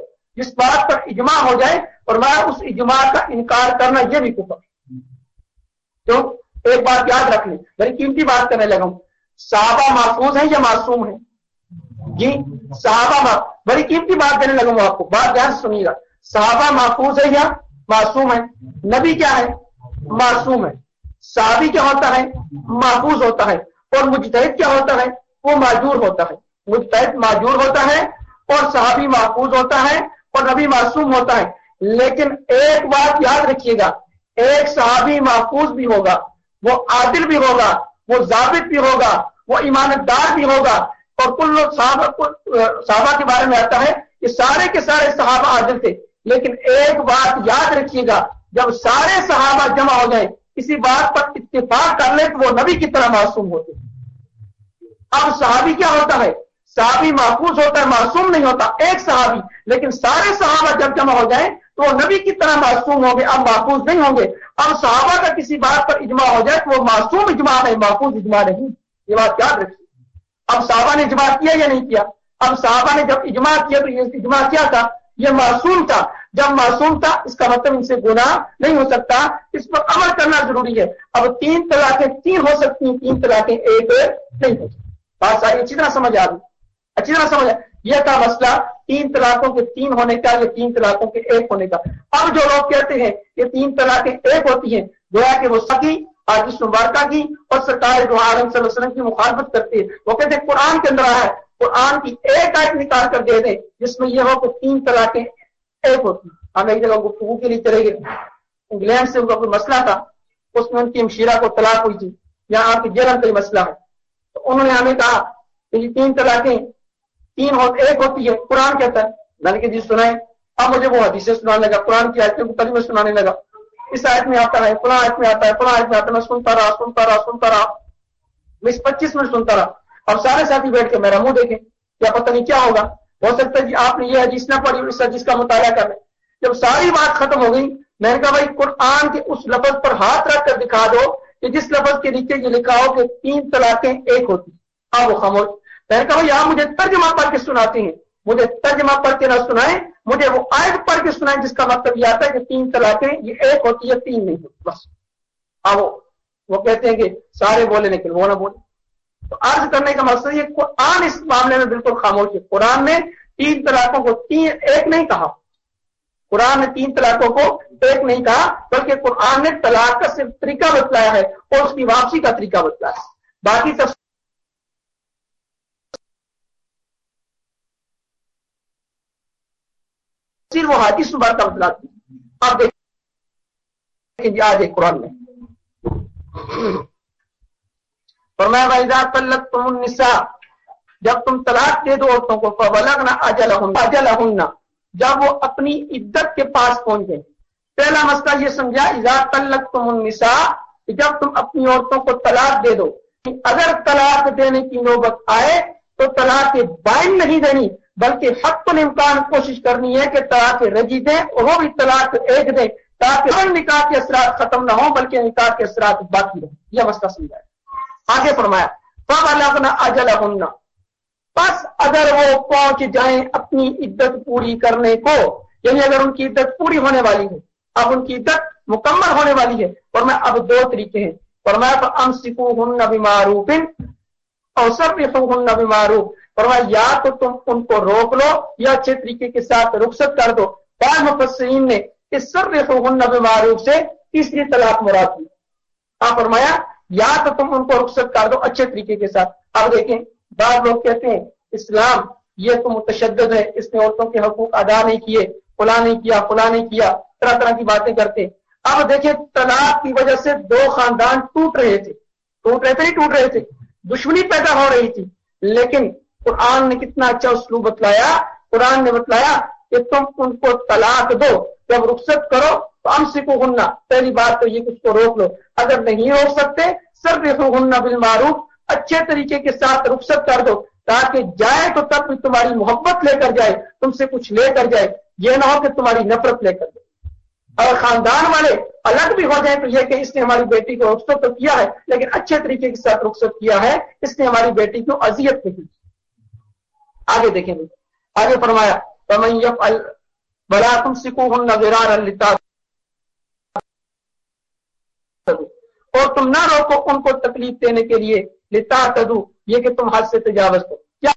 S1: ہو جائے اور میں اس اجماع کا انکار کرنا یہ بھی کفر. تو ایک بات یاد رکھ لیں، بڑی قیمتی بات کرنے لگا ہوں، صحابہ محفوظ ہیں یا معصوم ہیں؟ جی صحابہ بڑی قیمتی بات دینے لگا ہوں آپ کو، بات دھیان سے سنیے گا. صحابہ محفوظ ہے یا معصوم ہے؟ نبی کیا ہے؟ معصوم ہے. صحابی کیا ہوتا ہے؟ محفوظ ہوتا ہے. اور مجتہد کیا ہوتا ہے؟ وہ معذور ہوتا ہے. مجتہد معذور ہوتا ہے اور صحابی محفوظ ہوتا ہے اور نبی معصوم ہوتا ہے. لیکن ایک بات یاد رکھیے گا، ایک صحابی محفوظ بھی ہوگا، وہ عادل بھی ہوگا، وہ ضابط بھی ہوگا، وہ ایمانت دار بھی ہوگا. اور کل صحابہ کے بارے میں آتا ہے کہ سارے کے سارے صحابہ عادل تھے. لیکن ایک بات یاد رکھیے گا، جب سارے صحابہ جمع ہو جائیں کسی بات پر اتفاق کر لیں تو وہ نبی کی طرح معصوم ہوتے. اب صحابی کیا ہوتا ہے؟ صحابی محفوظ ہوتا ہے، معصوم نہیں ہوتا. ایک صحابی، لیکن سارے صحابہ جب جمع ہو جائیں تو وہ نبی کی طرح معصوم ہوں گے، اب محفوظ نہیں ہوں گے. اب صحابہ کا کسی بات پر اجماع ہو جائے تو وہ معصوم اجماع ہے، محفوظ اجماع نہیں. یہ بات یاد رکھیے. اب صحابہ نے اجماع کیا یا نہیں کیا؟ اب صحابہ نے جب اجماع کیا تو یہ اجماع کیا تھا؟ یہ معصوم تھا. جب معصوم تھا اس کا مطلب ان سے گناہ نہیں ہو سکتا، اس پر عمل کرنا ضروری ہے. اب 3 طلاقیں 3 ہو سکتی ہیں، 3 طلاقیں 1 نہیں ہو سکتی. بات ساری اچھی طرح سمجھ آ رہی، اچھی طرح سمجھ. یہ تھا مسئلہ 3 طلاقوں کے 3 ہونے کا یا 3 طلاقوں کے 1 ہونے کا. اب جو لوگ کہتے ہیں کہ 3 طلاقیں 1 ہوتی ہیں، گویا کہ وہ سکی حدیث مبارکہ کی اور سرکار دو عالم صلی اللہ علیہ وسلم کی مخالفت کرتے ہیں. وہ کہتے ہیں قرآن کے اندر ہے، قرآن کی ایک آیت نکال کر دے دیں جس میں یہ ہو کہ 3 طلاقیں 1 ہوتی. ہم ایک جگہ گفتگو کے لیے چلے گئے، انگلینڈ سے ان کا کوئی مسئلہ تھا، اس میں ان کی ہمشیرہ کو طلاق ہوئی تھی، یہاں آپ کے جرم کا مسئلہ ہے. تو انہوں نے ہمیں کہا کہ یہ 3 طلاقیں 1 ہوتی ہے، قرآن کہتا ہے. میں نے کہا جی سنائیں. اب مجھے وہ حدیثیں سنانے لگا، قرآن کی آیتیں مختلف میں سنانے لگا. اس آیت میں آتا ہے، فلاں آیت میں آتا ہے، فلاں آیت میں آتا ہے. میں سنتا رہا. میں 25 منٹ سنتا رہا. اب سارے ساتھی بیٹھ کے میرا منہ دیکھیں، کیا پتہ نہیں کیا ہوگا. ہو سکتا ہے کہ آپ نے یہ حدیث نہ پڑھی، اس حدیث کا مطالعہ کر لیں. جب ساری بات ختم ہو گئی میں نے کہا بھائی قرآن کے اس لفظ پر ہاتھ رکھ کر دکھا دو کہ جس لفظ کے نیچے یہ لکھا ہو کہ 3 طلاقیں 1 ہوتی. اب وہ خاموش. میں نے کہا بھائی آپ مجھے ترجمہ پڑھ کے سناتے ہیں، مجھے ترجمہ پڑھ کے نہ سنائیں، مجھے وہ آیت پڑھ کے سنائیں جس کا مطلب یہ آتا ہے کہ 3 طلاقیں یہ 1 ہوتی ہے، 3 نہیں ہوتی بس. اب وہ کہتے ہیں کہ سارے بولے لیکن وہ نہ بولے. تو عرض کرنے کا مقصد یہ قرآن اس معاملے میں بالکل خاموش ہے. قرآن نے 3 طلاقوں کو 1 نہیں کہا. قرآن نے 3 طلاقوں کو 1 نہیں کہا، بلکہ قرآن نے طلاق کا صرف طریقہ بتلایا ہے اور اس کی واپسی کا طریقہ بتلایا ہے. باقی تفصیل وہ حدیث مبارکہ بتلاتی ہے. آپ دیکھیں آج قرآن میں فرمایا وَإِذَا طَلَّقْتُمُ النِّسَاءَ، جب تم طلاق دے دو عورتوں کو، فَبَلَغْنَ أَجَلَهُنَّ، جب وہ اپنی عدت کے پاس پہنچ گئے. پہلا مسئلہ یہ سمجھا اِذَا طَلَّقْتُمُ النِّسَاءَ، جب تم اپنی عورتوں کو طلاق دے دو. اگر طلاق دینے کی نوبت آئے تو طلاق بائن نہیں دینی، بلکہ حق الامکان کوشش کرنی ہے کہ طلاق رجی دیں اور وہ بھی طلاق 1 دیں، تاکہ نکاح کے اثرات ختم نہ ہوں بلکہ نکاح کے اثرات باقی رہیں. यह मसला समझाया। आगे फरमाया फबलगना अजलहुन्ना, बस अगर वो पहुंच जाएं अपनी इद्दत पूरी करने को, यानी अगर उनकी इद्दत पूरी होने वाली है, अब उनकी इद्दत मुकम्मल होने वाली है, और मैं अब दो तरीके हैं, फरमाया फअमसिकूहुन्ना बिमारूफिन और सर्रिहुन्ना बिमारूफ, फरमाया या तो तुम उनको रोक लो या अच्छे तरीके के साथ रुखसत कर दो। बाद मुफस्सिरीन ने इस सर्रिहुन्ना बिमारूफ से तीसरी तलाक मुराद की। हाँ फरमाया या तो तुम उनको रुखसत कर दो अच्छे तरीके के साथ। अब देखें, बाद लोग कहते हैं इस्लाम ये तो मुतशद्दिद है, इसने औरतों के हकूक अदा नहीं किए, फला नहीं किया, फला नहीं किया, तरह तरह की बातें करते। अब देखिए तलाक की वजह से दो खानदान टूट रहे थे, नहीं टूट रहे थे, दुश्मनी पैदा हो रही थी, लेकिन कुरान ने कितना अच्छा उसलूब बतलाया। कुरान ने बतलाया कि तुम उनको तलाक दो, जब रुखसत करो तो अमसिकूहुन्ना, पहली बात तो ये कि उसको रोक लो, अगर नहीं रोक सकते सर्रिहुन्ना बिल मारूफ, अच्छे तरीके के साथ रुखसत कर दो, ताकि जाए तो तब भी तुम्हारी मोहब्बत लेकर जाए, तुमसे कुछ लेकर जाए, ये ना हो कि तुम्हारी नफरत लेकर जाए। अगर खानदान वाले अलग भी हो जाए तो यह कि इसने हमारी बेटी को रुखसत तो किया है, लेकिन अच्छे तरीके के साथ रुखसत किया है, इसने हमारी बेटी को अजियत नहीं की। आगे देखेंगे, आगे फरमाया फमन यफअल वला तुमसिकूहुन्ना ज़िरारन लिताअतदू, और तुम ना रोको उनको तकलीफ देने के लिए, लिताअतदू ये कि तुम हद से तजावज करो। क्या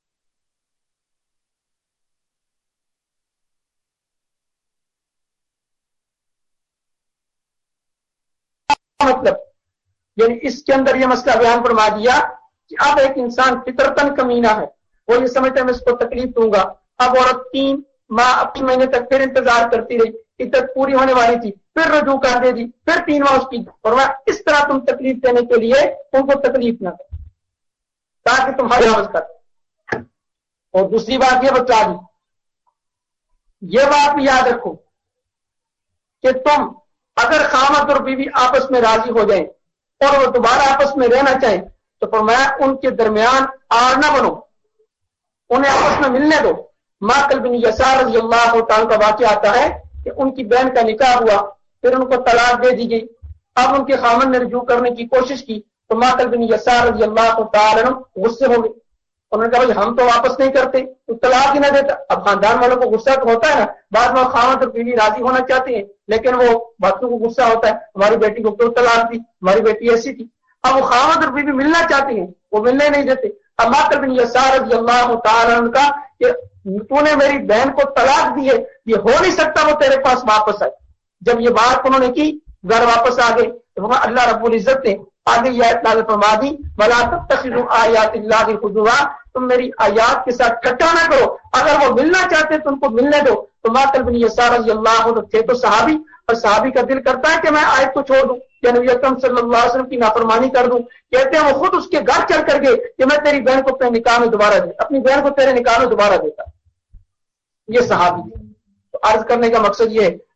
S1: मतलब, यानी इसके अंदर यह मसला बयान फरमा दिया कि अब एक इंसान फितरतन कमीना है, वो ये समझता है मैं इसको तकलीफ दूंगा। अब औरत 3 माह 3 महीने तक फिर इंतजार करती रही, इद्दत पूरी होने वाली थी, फिर रजू कर दे दी, फिर 3 माह उसकी, और इस तरह तुम तकलीफ देने के लिए उनको तकलीफ ना करो ताकि तुम हर आवाज कर। और दूसरी बात यह बता दी, यह बात भी याद रखो कि तुम अगर खामद और बीवी आपस में राजी हो जाएं और वो दोबारा आपस में रहना चाहें तो फरमाया उनके दरमियान आड़ ना बनो, उन्हें आपस में मिलने दो। माकल बिन यसार रज़ी अल्लाह तआला का वाक़या आता है कि उनकी बहन का निकाह हुआ, फिर उनको तलाक दे दी गई। अब उनके खामन ने रुजू करने की कोशिश की तो माकल बिन यसार रज़ी अल्लाह तआला अन्हु गुस्से हो गए। उन्होंने कहा भाई हम तो वापस नहीं करते, तो तलाक ही ना देता। अब खानदान वालों को गुस्सा तो होता है ना, बाद में खामन और बीवी राजी होना चाहते हैं, लेकिन वो बातों को गुस्सा होता है, हमारी बेटी को क्यों तलाक दी, हमारी बेटी ऐसी थी। अब वो खामन और बीवी मिलना चाहते हैं, वो मिलने नहीं देते। अब माकल बिन यसार रज़ी अल्लाह तआला अन्हु का कि तूने मेरी बहन को तलाक दी है, ये हो नहीं सकता वो तेरे पास वापस आए। जब ये बात उन्होंने की, घर वापस आ गए, तो अल्लाह रब्बुल इज्जत ने आगे ये आयत नाज़िल फरमा दी, वला तत्तखिज़ू आयातिल्लाहि हुज़ुवा, तुम मेरी आयात के साथ ठट्टा ना करो। अगर वो मिलना चाहते तो उनको मिलने दो। तो माकल बिन यसार रज़ी अल्लाह अन्हु थे तो सहाबी, और सहाबी का दिल करता है कि मैं आयत को छोड़ दूं या नबी अकरम सल्लल्लाहु अलैहि वसल्लम की नाफरमानी कर दूं। कहते हैं वो खुद उसके घर चल कर गए कि मैं तेरी बहन को अपने निकाह में दोबारा दे, अपनी बहन को तेरे निकाह में दोबारा देता। ये सहाबी है। तो अर्ज करने का मकसद ये है,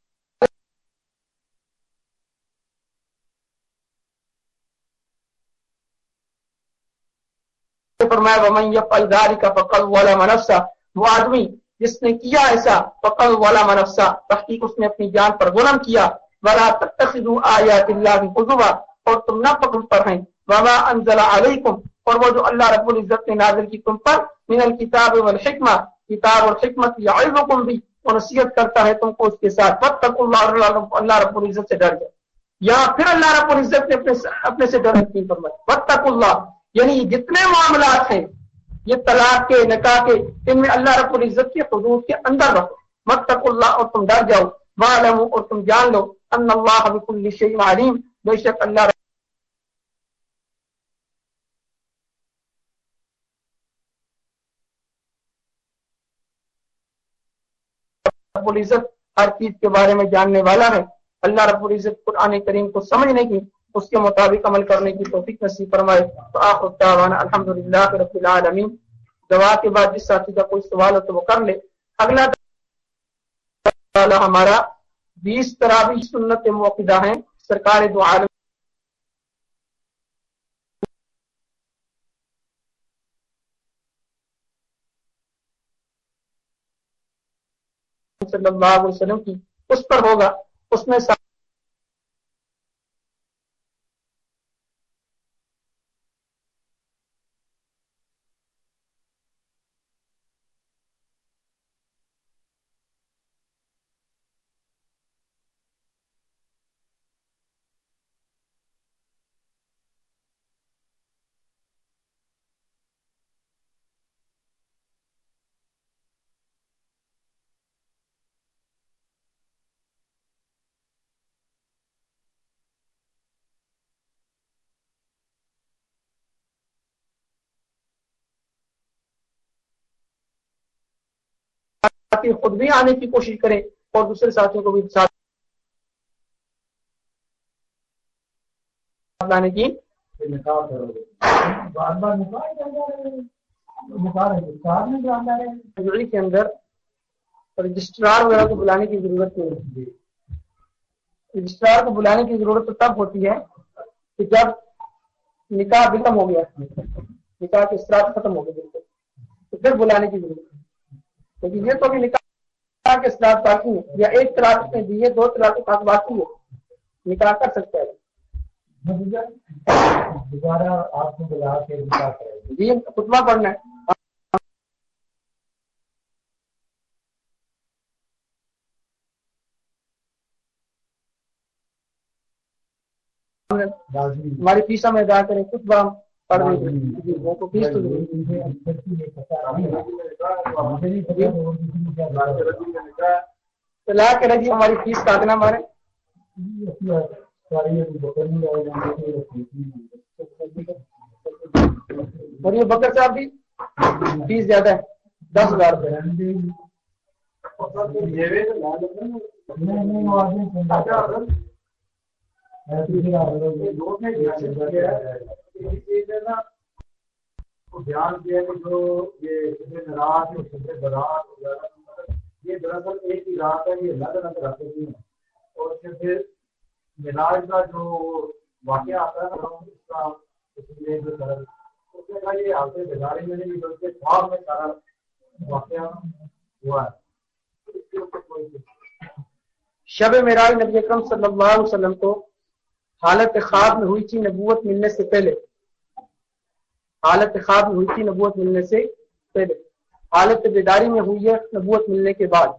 S1: फरमाया वमन यफअल ज़ालिका फ़क़द ज़लम नफ़्सा, वो आदमी जिसने किया ऐसा, फ़क़द ज़लम नफ़्सा, तहक़ीक़ उसने अपनी जान पर जुल्म किया। वला तत्तखिज़ू आयातिल्लाहि हुज़ुवा, और तुम न पकड़ पर हैं, वमा अंज़ला अलैकुम, और वो जो अल्लाह रब्बुल इज्जत ने नाज़िल की तुम पर, मिनल किताब वल हिकमा, किताब और हिकमत, यइज़ुकुम भी, और नसीहत करता है तुमको उसके साथ। वत्तकुल्लाह, अल्लाह रब्बुल इज्जत से डर जाओ। या फिर अल्लाह रब्बुल इज्जत ने अपने से डरने की फरमाया, वत्तकुल्लाह, यानी जितने मामलात हैं ये तलाक के, निकाह के, इनमें अल्लाह रब्बुल इज्जत के हुदूद के अंदर रखो। वत्तकुल्लाह, और तुम डर जाओ। वालमू, और तुम जान लो, अन्नल्लाह बिकुल्लि शैइन अलीम, बेशक अल्लाह रब्बुल इज्जत हर चीज के बारे में जानने वाला है। अल्लाह रब्बुल इज्जत कुरान करीम को समझने की, उसके मुताबिक अमल करने की तौफीक नसीब फरमाए। तो आखिर दावाना अल्हम्दुलिल्लाह रब्बिल आलमीन। दवा के बाद जिस साथी का कोई सवाल हो तो वो कर ले। अगला हमारा 20 तरावी सुन्नत मुअक्किदा है। सरकार दो आलम सल्लल्लाहु अलैहि वसल्लम की उस पर होगा, उसमें ساتھی خود بھی آنے کی کوشش کریں اور دوسرے ساتھیوں کو بھی ساتھ لانے کی کے اندر رجسٹرار وغیرہ کو بلانے کی ضرورت نہیں ہے. رجسٹرار کو بلانے کی ضرورت تو تب ہوتی ہے کہ جب نکاح ختم ہو گیا, نکاح کے اصرار ختم ہو گئے بالکل, تو پھر بلانے کی ضرورت ہے. لیکن یہ تو بھی نکاح کے اصرار باقی ہے, یا ایک طلاق میں دی ہے, 2 طلاق کے ساتھ باقی ہے, نکاح کر سکتا ہے. دوبارہ آپ کو بلا کے جی خطبہ پڑھنا ہے. ہماری فیس ہم ادا کریں, خطبہ پڑھ دیں جی, وہ تو فیس تو لا کے رکھیے, ہماری فیس کاٹنا ہمارے. اور یہ بکر صاحب بھی فیس زیادہ ہے, 10,000 روپے.
S2: دھیان دیا کہ جو یہ رات برات یہ دراصل ایک ہی رات ہے, یہ الگ الگ راتیں بھی ہیں. اور پھر معراج کا جو واقعہ آتا ہے نا, اس کا اس میں جو طرف اس نے کہا یہ آپ سے بیداری میں نہیں بلکہ خواب میں سارا واقعہ ہوا ہے. اس کے اوپر کوئی
S1: شب معراج نبی اکرم صلی اللہ علیہ وسلم کو حالت خواب میں ہوئی تھی نبوت ملنے سے پہلے, حالت خواب میں ہوئی تھی نبوت ملنے سے پہلے, حالت بیداری میں ہوئی ہے نبوت ملنے کے بعد.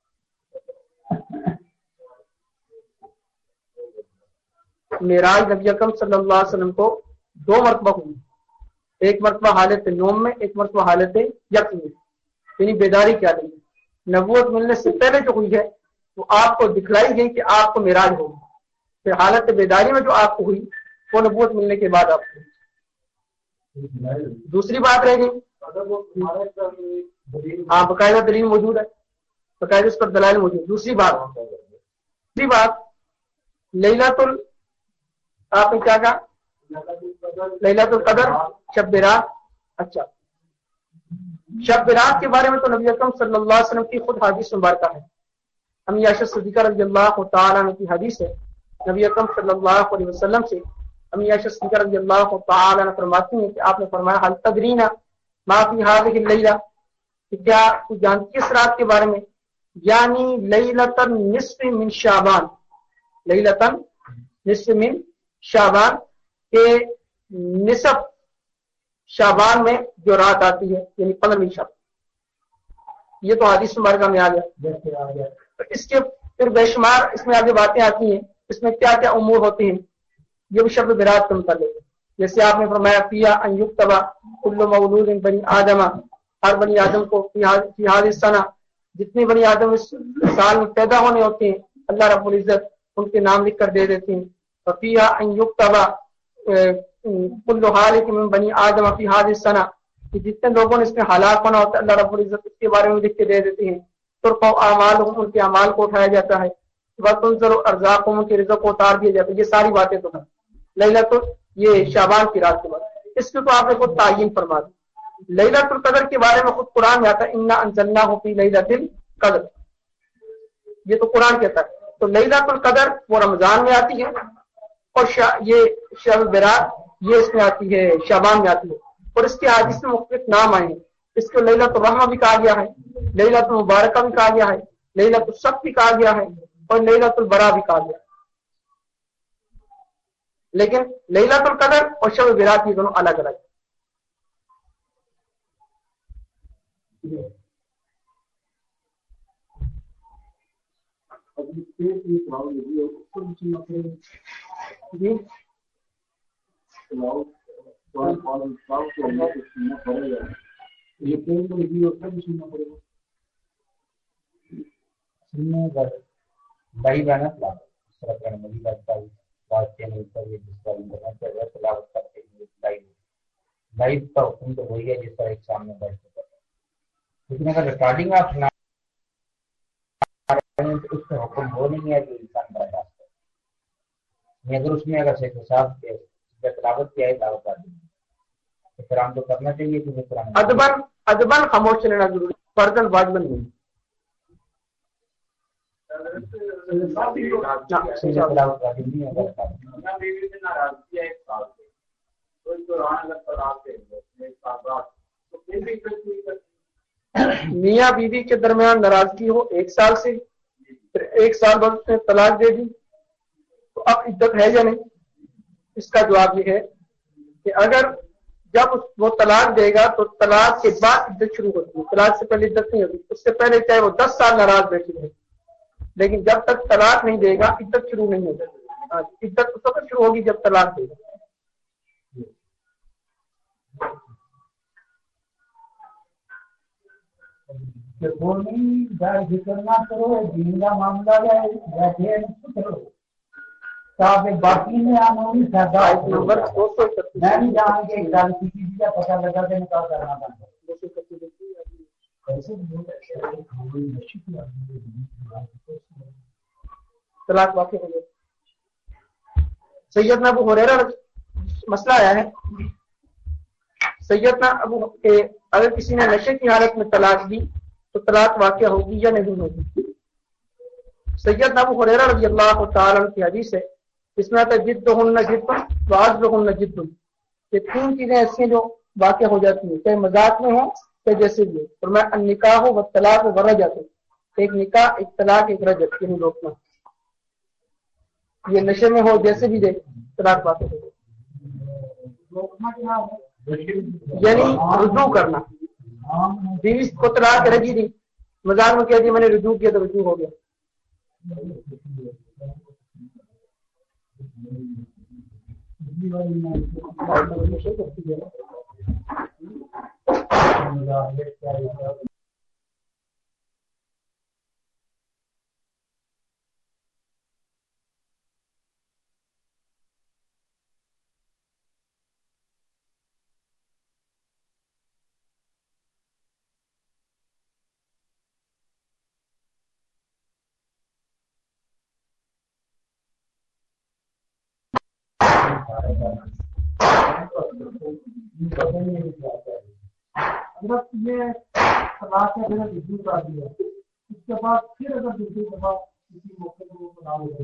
S1: معراج نبی اکرم صلی اللہ علیہ وسلم کو 2 مرتبہ ہوئی, ایک مرتبہ حالت نوم میں, ایک مرتبہ حالت یقین میں, یعنی بیداری کیا نہیں. نبوت ملنے سے پہلے جو ہوئی ہے وہ آپ کو دکھلائی گئی کہ آپ کو معراج ہوگی. پھر حالت بیداری میں جو آپ کو ہوئی وہ نبوت ملنے کے بعد آپ کو. دوسری بات رہ گئی, ہاں باقاعدہ دلیل موجود ہے, باقاعدہ اس پر دلائل موجود. دوسری بات لیلۃ آپ نے کیا کہا, لیلۃ القدر شب برات. اچھا, شب برات کے بارے میں تو نبی اکرم صلی اللہ علیہ وسلم کی خود حدیث مبارکہ ہے. امی عائشہ صدیقہ رضی اللہ تعالی عنہ کی حدیث ہے, نبی اکرم صلی اللہ علیہ وسلم سے امی عائشہ صدیقہ رضی اللہ تعالی عنہ فرماتی ہیں کہ آپ نے فرمایا حل تدرین ما فی هذه الليلہ, کہ کیا تو جانتی ہے اس رات کے بارے میں, یعنی لیلۃ النصف من شعبان, لیلۃ نصف من شعبان کے نصف شعبان میں جو رات آتی ہے, یعنی 15ویں شب. یہ تو حدیث مبارکہ میں آ گیا. اس کے پھر بے شمار اس میں آگے باتیں آتی ہیں, اس میں کیا کیا امور ہوتے ہیں, یہ بھی شب برات کے متعلق. جیسے آپ نے فرمایا فیہا ان یکتب کل مولود بنی آدم, ہر بنی آدم کو فی ہذہ السنہ, جتنے بنی آدم اس سال میں پیدا ہونے ہوتے ہیں اللہ رب العزت ان کے نام لکھ کر دے دیتے ہیں. فیہا ان یکتب کل ہالک من بنی آدم فی ہذہ السنہ, کہ جتنے لوگوں نے اس میں ہلاک ہونا ہوتا ہے اللہ رب العزت اس کے بارے میں لکھ کے دے دیتے ہیں. ترفع اعمالهم, ان کے اعمال کو اٹھایا جاتا ہے. وتنزل ارزاقهم, ان کے رزق کو اتار دیا جاتا ہے. یہ ساری باتیں تو ہیں لیلۃ یہ شعبان کی رات کے بعد. اس کو تو آپ نے خود تعین فرما دی. لیلۃ القدر کے بارے میں خود قرآن میں آتا ہے انا انزلناہ فی لیلۃ القدر, یہ تو قرآن کہتا ہے. تو لیلۃ القدر وہ رمضان میں آتی ہے, اور یہ شب برات یہ اس میں آتی ہے شعبان میں آتی ہے. اور اس کے حدیث میں مختلف نام آئے ہیں. اس کو لیلۃ الرحمہ بھی کہا گیا ہے, لیلۃ المبارکہ بھی کہا گیا ہے, لیلۃ الصف بھی کہا گیا ہے, اور لیلۃ البراء بھی کہا گیا ہے. لیکن لیلۃ القدر اور شب برات یہ دونوں الگ الگ. جی
S3: لائف کا حکم تو وہی ہے جس طرح ایک سامنے بیٹھ کے, لیکن اگر ریکارڈنگ آپ نہیں ہے کہ انسان برداشت کرے. اگر اس میں اگر شیخ صاحب کے تلاوت کی آئے دعوت آدمی احترام تو کرنا چاہیے کہ احترام
S1: ادبن خاموش رہنا ضروری فرضاً واجباً نہیں. میاں بیوی کے درمیان ناراضگی ہو 1 سال سے، پھر 1 سال بعد اس نے طلاق دے دی تو اب عدت ہے یا نہیں؟ اس کا جواب یہ ہے کہ اگر جب وہ طلاق دے گا تو طلاق کے بعد عدت شروع ہوتی ہے، طلاق سے پہلے عدت نہیں ہوتی. اس سے پہلے چاہے وہ 10 سال ناراض بیٹھی رہے، لیکن جب تک طلاق نہیں دے گا عدت شروع نہیں ہوتی. عدت اس وقت شروع ہوگی جب طلاق دے گا.
S3: ذکر نہ کرو دین کا معاملہ ہے باقی میں نہیں جان کے کسی چیز کا پتہ لگا دیں کا کرنا
S1: طلاق واقع ہو گیا. سیدنا ابو ہریرہ مسئلہ آیا ہے. سیدنا ابو کہ اگر کسی نے نشے کی حالت میں طلاق دی تو طلاق واقع ہوگی یا نہیں ہوگی. سیدنا ابو ہریرہ رضی اللہ تعالی عنہ کی حدیث ہے اس میں آتا ہے جدہن جد وعجلہن جد، کہ 3 چیزیں ایسی ہیں جو واقع ہو جاتی ہیں چاہے مذاق میں ہو چاہے جیسے بھی ہو. اور میں النکاح و طلاق و رجعت، ایک نکاح ایک طلاق ایک رجعت یعنی روکنا. یہ نشے میں ہو جیسے بھی دے طلاق واقع ہو یعنی رجوع کرنا. بیوی کو طلاق رجی دی، مذاق میں کہہ دی میں نے رجوع کیا تو رجوع ہو گیا.
S2: یہ طلاق ہے رجوع کر دیا، اس کے بعد پھر اگر دوسری دفعہ کسی موقع پر وہ نہ ہو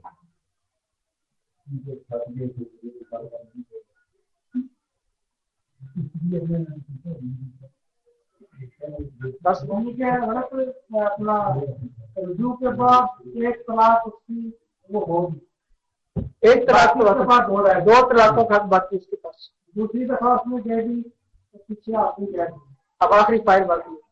S2: بس اپنا رجوع کے بعد ایک طلاق اس کی وہ ہوگی.
S1: ایک طلاق کے بعد ہو رہا ہے، 2 طلاقوں کا حق باقی اس کے پاس.
S2: دوسری دفعہ اس میں کہہ دی پیچھے آپ نے کہہ دی
S1: اب آخری فائل باقی ہے.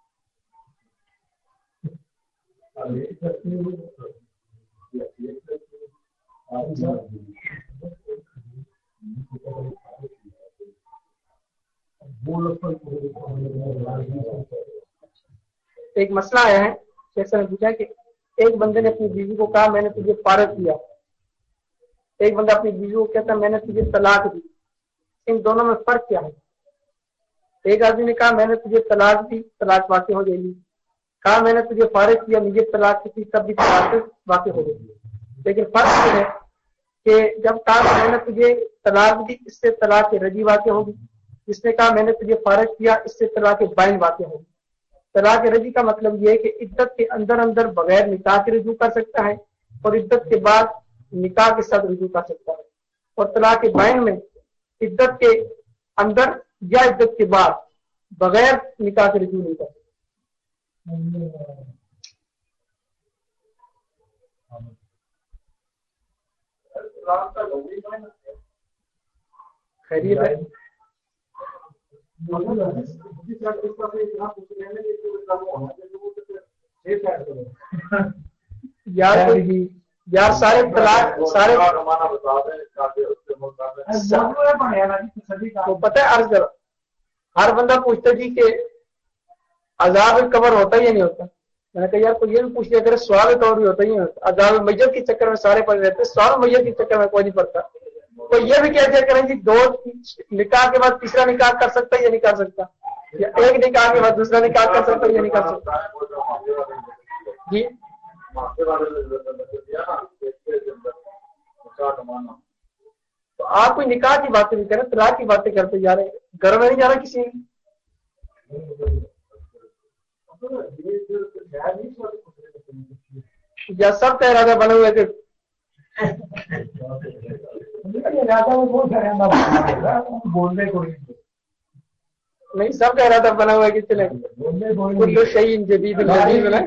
S1: ایک مسئلہ آیا ہے جیسا نے پوچھا کہ ایک بندے نے اپنی بیوی کو کہا میں نے تجھے فارغ کیا، ایک بندہ اپنی بیوی کو کہتا میں نے تجھے طلاق دی. ان دونوں میں فرق کیا ہے؟ ایک آدمی نے کہا میں نے تجھے طلاق دی، طلاق واقع ہو جائے گی. کہا میں نے تجھے فارغ کیا، مجھے طلاق کی تب بھی طلاق واقع ہو جائے گی. لیکن فرق یہ ہے کہ جب کہا میں نے تجھے طلاق دی اس سے طلاق رجی واقع ہوگی، جس نے کہا میں نے تجھے فارغ کیا اس سے طلاق بائن واقع ہوگی. طلاق رجی کا مطلب یہ ہے کہ عدت کے اندر بغیر نکاح کے رجوع کر سکتا ہے اور عدت کے بعد نکاح کے ساتھ رجوع کر سکتا ہے. اور طلاق بائن میں عدت کے اندر یا عدت کے بعد بغیر نکاح کے رجوع نہیں کر سکتا. خیریت ہے یار سارے طلاق سارے پتہ ہے عرض کرو ہر بندہ پوچھتا جی کہ عذاب قبر ہوتا یا نہیں ہوتا. میں نے کہا یار کوئی یہ بھی پوچھ لیا اگر سوال طور بھی ہوتا ہی نہیں ہوتا. عذاب میت کے چکر میں سارے پڑے رہتے، سوال میت کے چکر میں کوئی نہیں پڑتا. تو یہ بھی کہہ دیا کریں جی 2 نکاح کے بعد تیسرا نکاح کر سکتا ہے یا نہیں کر سکتا، یا ایک نکاح کے بعد دوسرا نکاح کر سکتا ہے یا نہیں کر سکتا. جی تو آپ کوئی نکاح کی باتیں نہیں کر رہے، طلاق کی باتیں کرتے جا رہے ہیں، گھر میں نہیں جا رہا کسی یا سب کا ارادہ بنا ہوا ہے کہ نہیں، سب کا ارادہ بنا ہوا ہے کہ چلے کل شیء جدید جدید بنا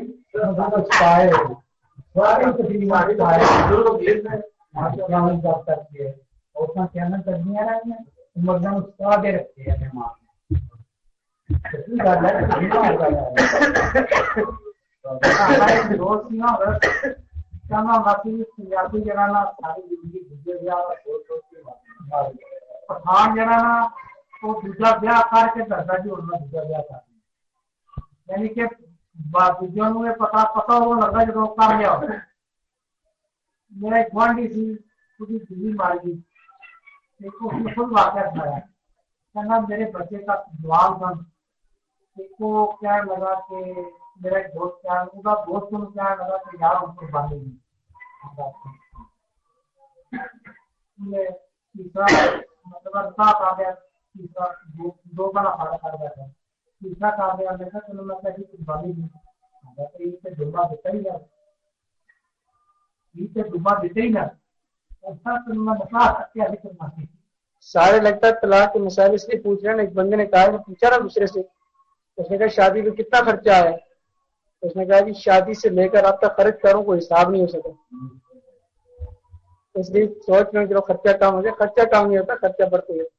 S2: دوسرا بیاہ کر کے درجہ جی ہونا دوسرا بیاہ کر یعنی کہ دوسروں میں پتا وہ لگا جب کام لیا ہو میرا ایک گوانڈی سی پوری دلی مار گئی ایک کو خود واقعہ سنایا کہنا میرے بچے کا جواب بن ایک کو کیا لگا کہ میرا ایک دوست کیا ان کا دوست کو کیا لگا کہ یار ان کو باندھے گی تیسرا مطلب صاف آ گیا تیسرا دو بڑا فرق آ گیا تھا تیسرا کہا گیا میں کہا چلو میں کہتی کچھ باندھے گی عید سے ڈبا دیتا ہی نا عید سے ڈبا دیتے ہی نا ایسا چلو میں بتا سکتے ابھی تک معافی
S1: سارے لگتا ہے طلاق کے مسائل اس لیے پوچھ رہے ہیں. ایک بندے نے کہا پوچھا نا دوسرے سے، اس نے کہا شادی میں کتنا خرچہ آیا؟ اس نے کہا کہ شادی سے لے کر اب تک خرچ کروں کوئی حساب نہیں ہو سکا. اس لیے سوچ رہے ہیں خرچہ کم ہو جائے، خرچہ کم نہیں ہوتا، خرچہ بڑھتے ہے.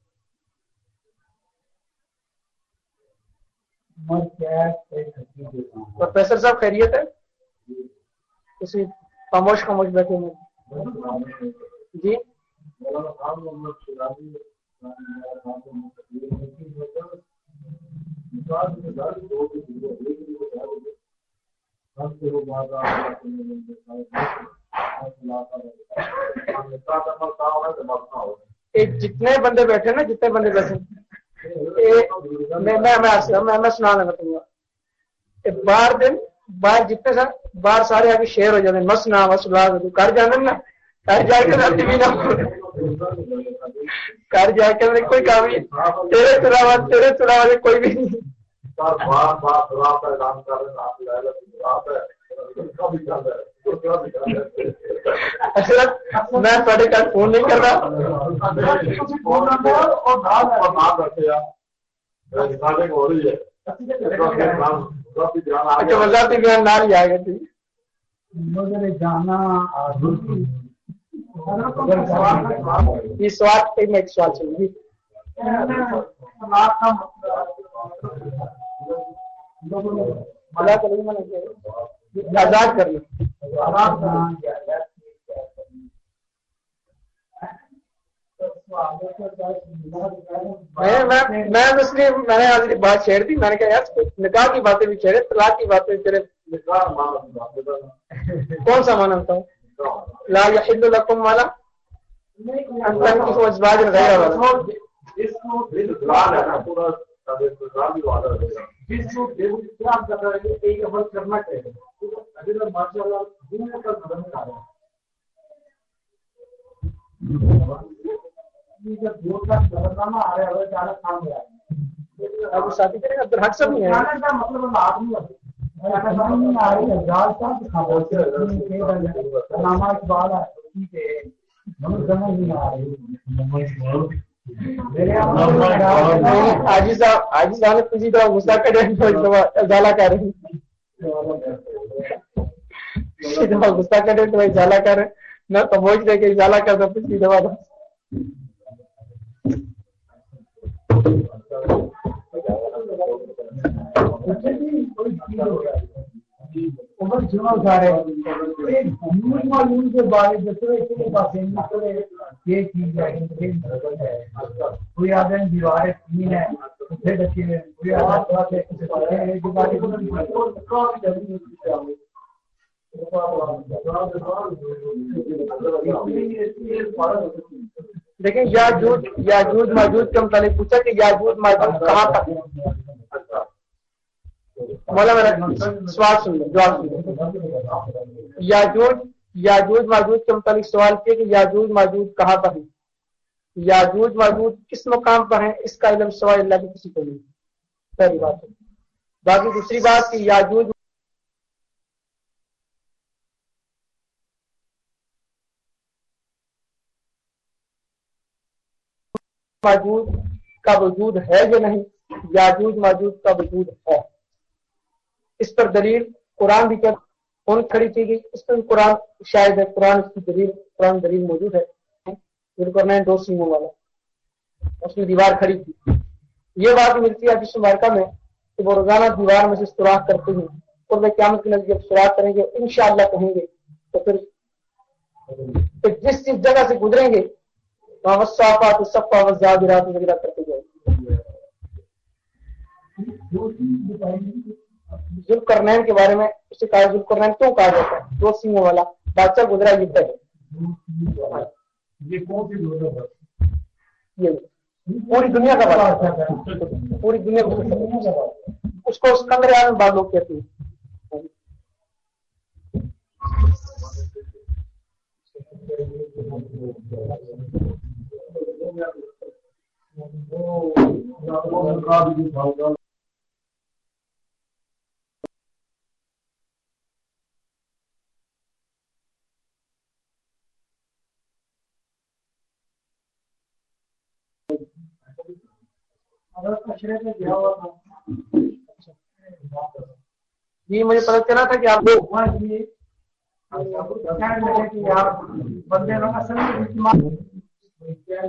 S1: پروفیسر صاحب خیریت ہے؟ کسی خاموش بیٹھے ہوئے جی. جتنے بندے بیٹھے نا جتنے بندے بیٹھے میں سنا لگا تم بار دن باہر جتنے سا باہر سارے آگے شیئر ہو جاتے ہیں مسنا مسلا کر جانا نا کر جا کے کر جا کے کوئی کام نہیں تیرے چلاوا کوئی بھی نہیں. میں تھوڑے گھر فون نہیں کر رہا. اچھا وزارتی بیان نہ لیا گیا تھی یہ سوال میں ایک سوال چاہیے آزاد کر لیں. میں نے آج بات چھیڑ دی. میں نے کہا یار نکاح کی باتیں بھی چھیڑے، طلاق کی باتیں بھی چھیڑے. کون سا مانا ہوتا ہے؟ لا یحل لکم والا شادی کرے گا حق سب نہیں ہے. آجی صاحب نے کسی طرح غصہ کرے ازالہ کر رہے غصہ کرے تو ازالہ کر رہے نہ سمجھ دے کہ ازالہ کرتا پچھلی دفعہ
S2: کوئی آدمی دیواریں تین ہے
S1: لیکن یاجوج ماجوج کے متعلق پوچھا کہ یاجوج ماجوج کہاں تک مولا میرا سوال سن لو، جواب سن لو۔ یاجوج ماجوج کے متعلق سوال کیا کہ یاجوج ماجوج کہاں پر ہیں، یاجوج ماجوج کس مقام پر ہیں، اس کا علم سوائے اللہ کی کسی کو نہیں، پہلی بات ہے۔ باقی دوسری بات کہ یاجوج ماجوج کا وجود ہے یا نہیں، یاجوج ماجوج کا وجود ہے، اس پر دلیل قرآن بھی کون کھڑی کی گئی، اس پر قرآن شاید ہے، قرآن اس کی دلیل موجود ہے۔ ذوالقرنین 2 سینگوں والا، اس کی دیوار کھڑی تھی۔ یہ بات ملتی ہے حدیث مبارکہ میں کہ وہ روزانہ دیوار میں سے سوراخ کرتے ہیں، اور وہ قیامت کے نزدیک جب سوراخ کریں گے انشاءاللہ کہیں گے تو پھر جس جگہ سے گزریں گے وصافات صفا والزاجرات وغیرہ کرتے جائیں گے۔ ذوالقرنین کے بارے میں اسے کہا ذوالقرنین کیوں کہا جاتا ہے، 2 سینگوں والا بادشاہ گزرا یہ ہے، یہ پوری دنیا کا بادشاہ ہے، پوری دنیا اس کو اسکندر اعظم بعض لوگ کہتے ہیں۔ جی مجھے پتا چلا تھا کہ آپ بندے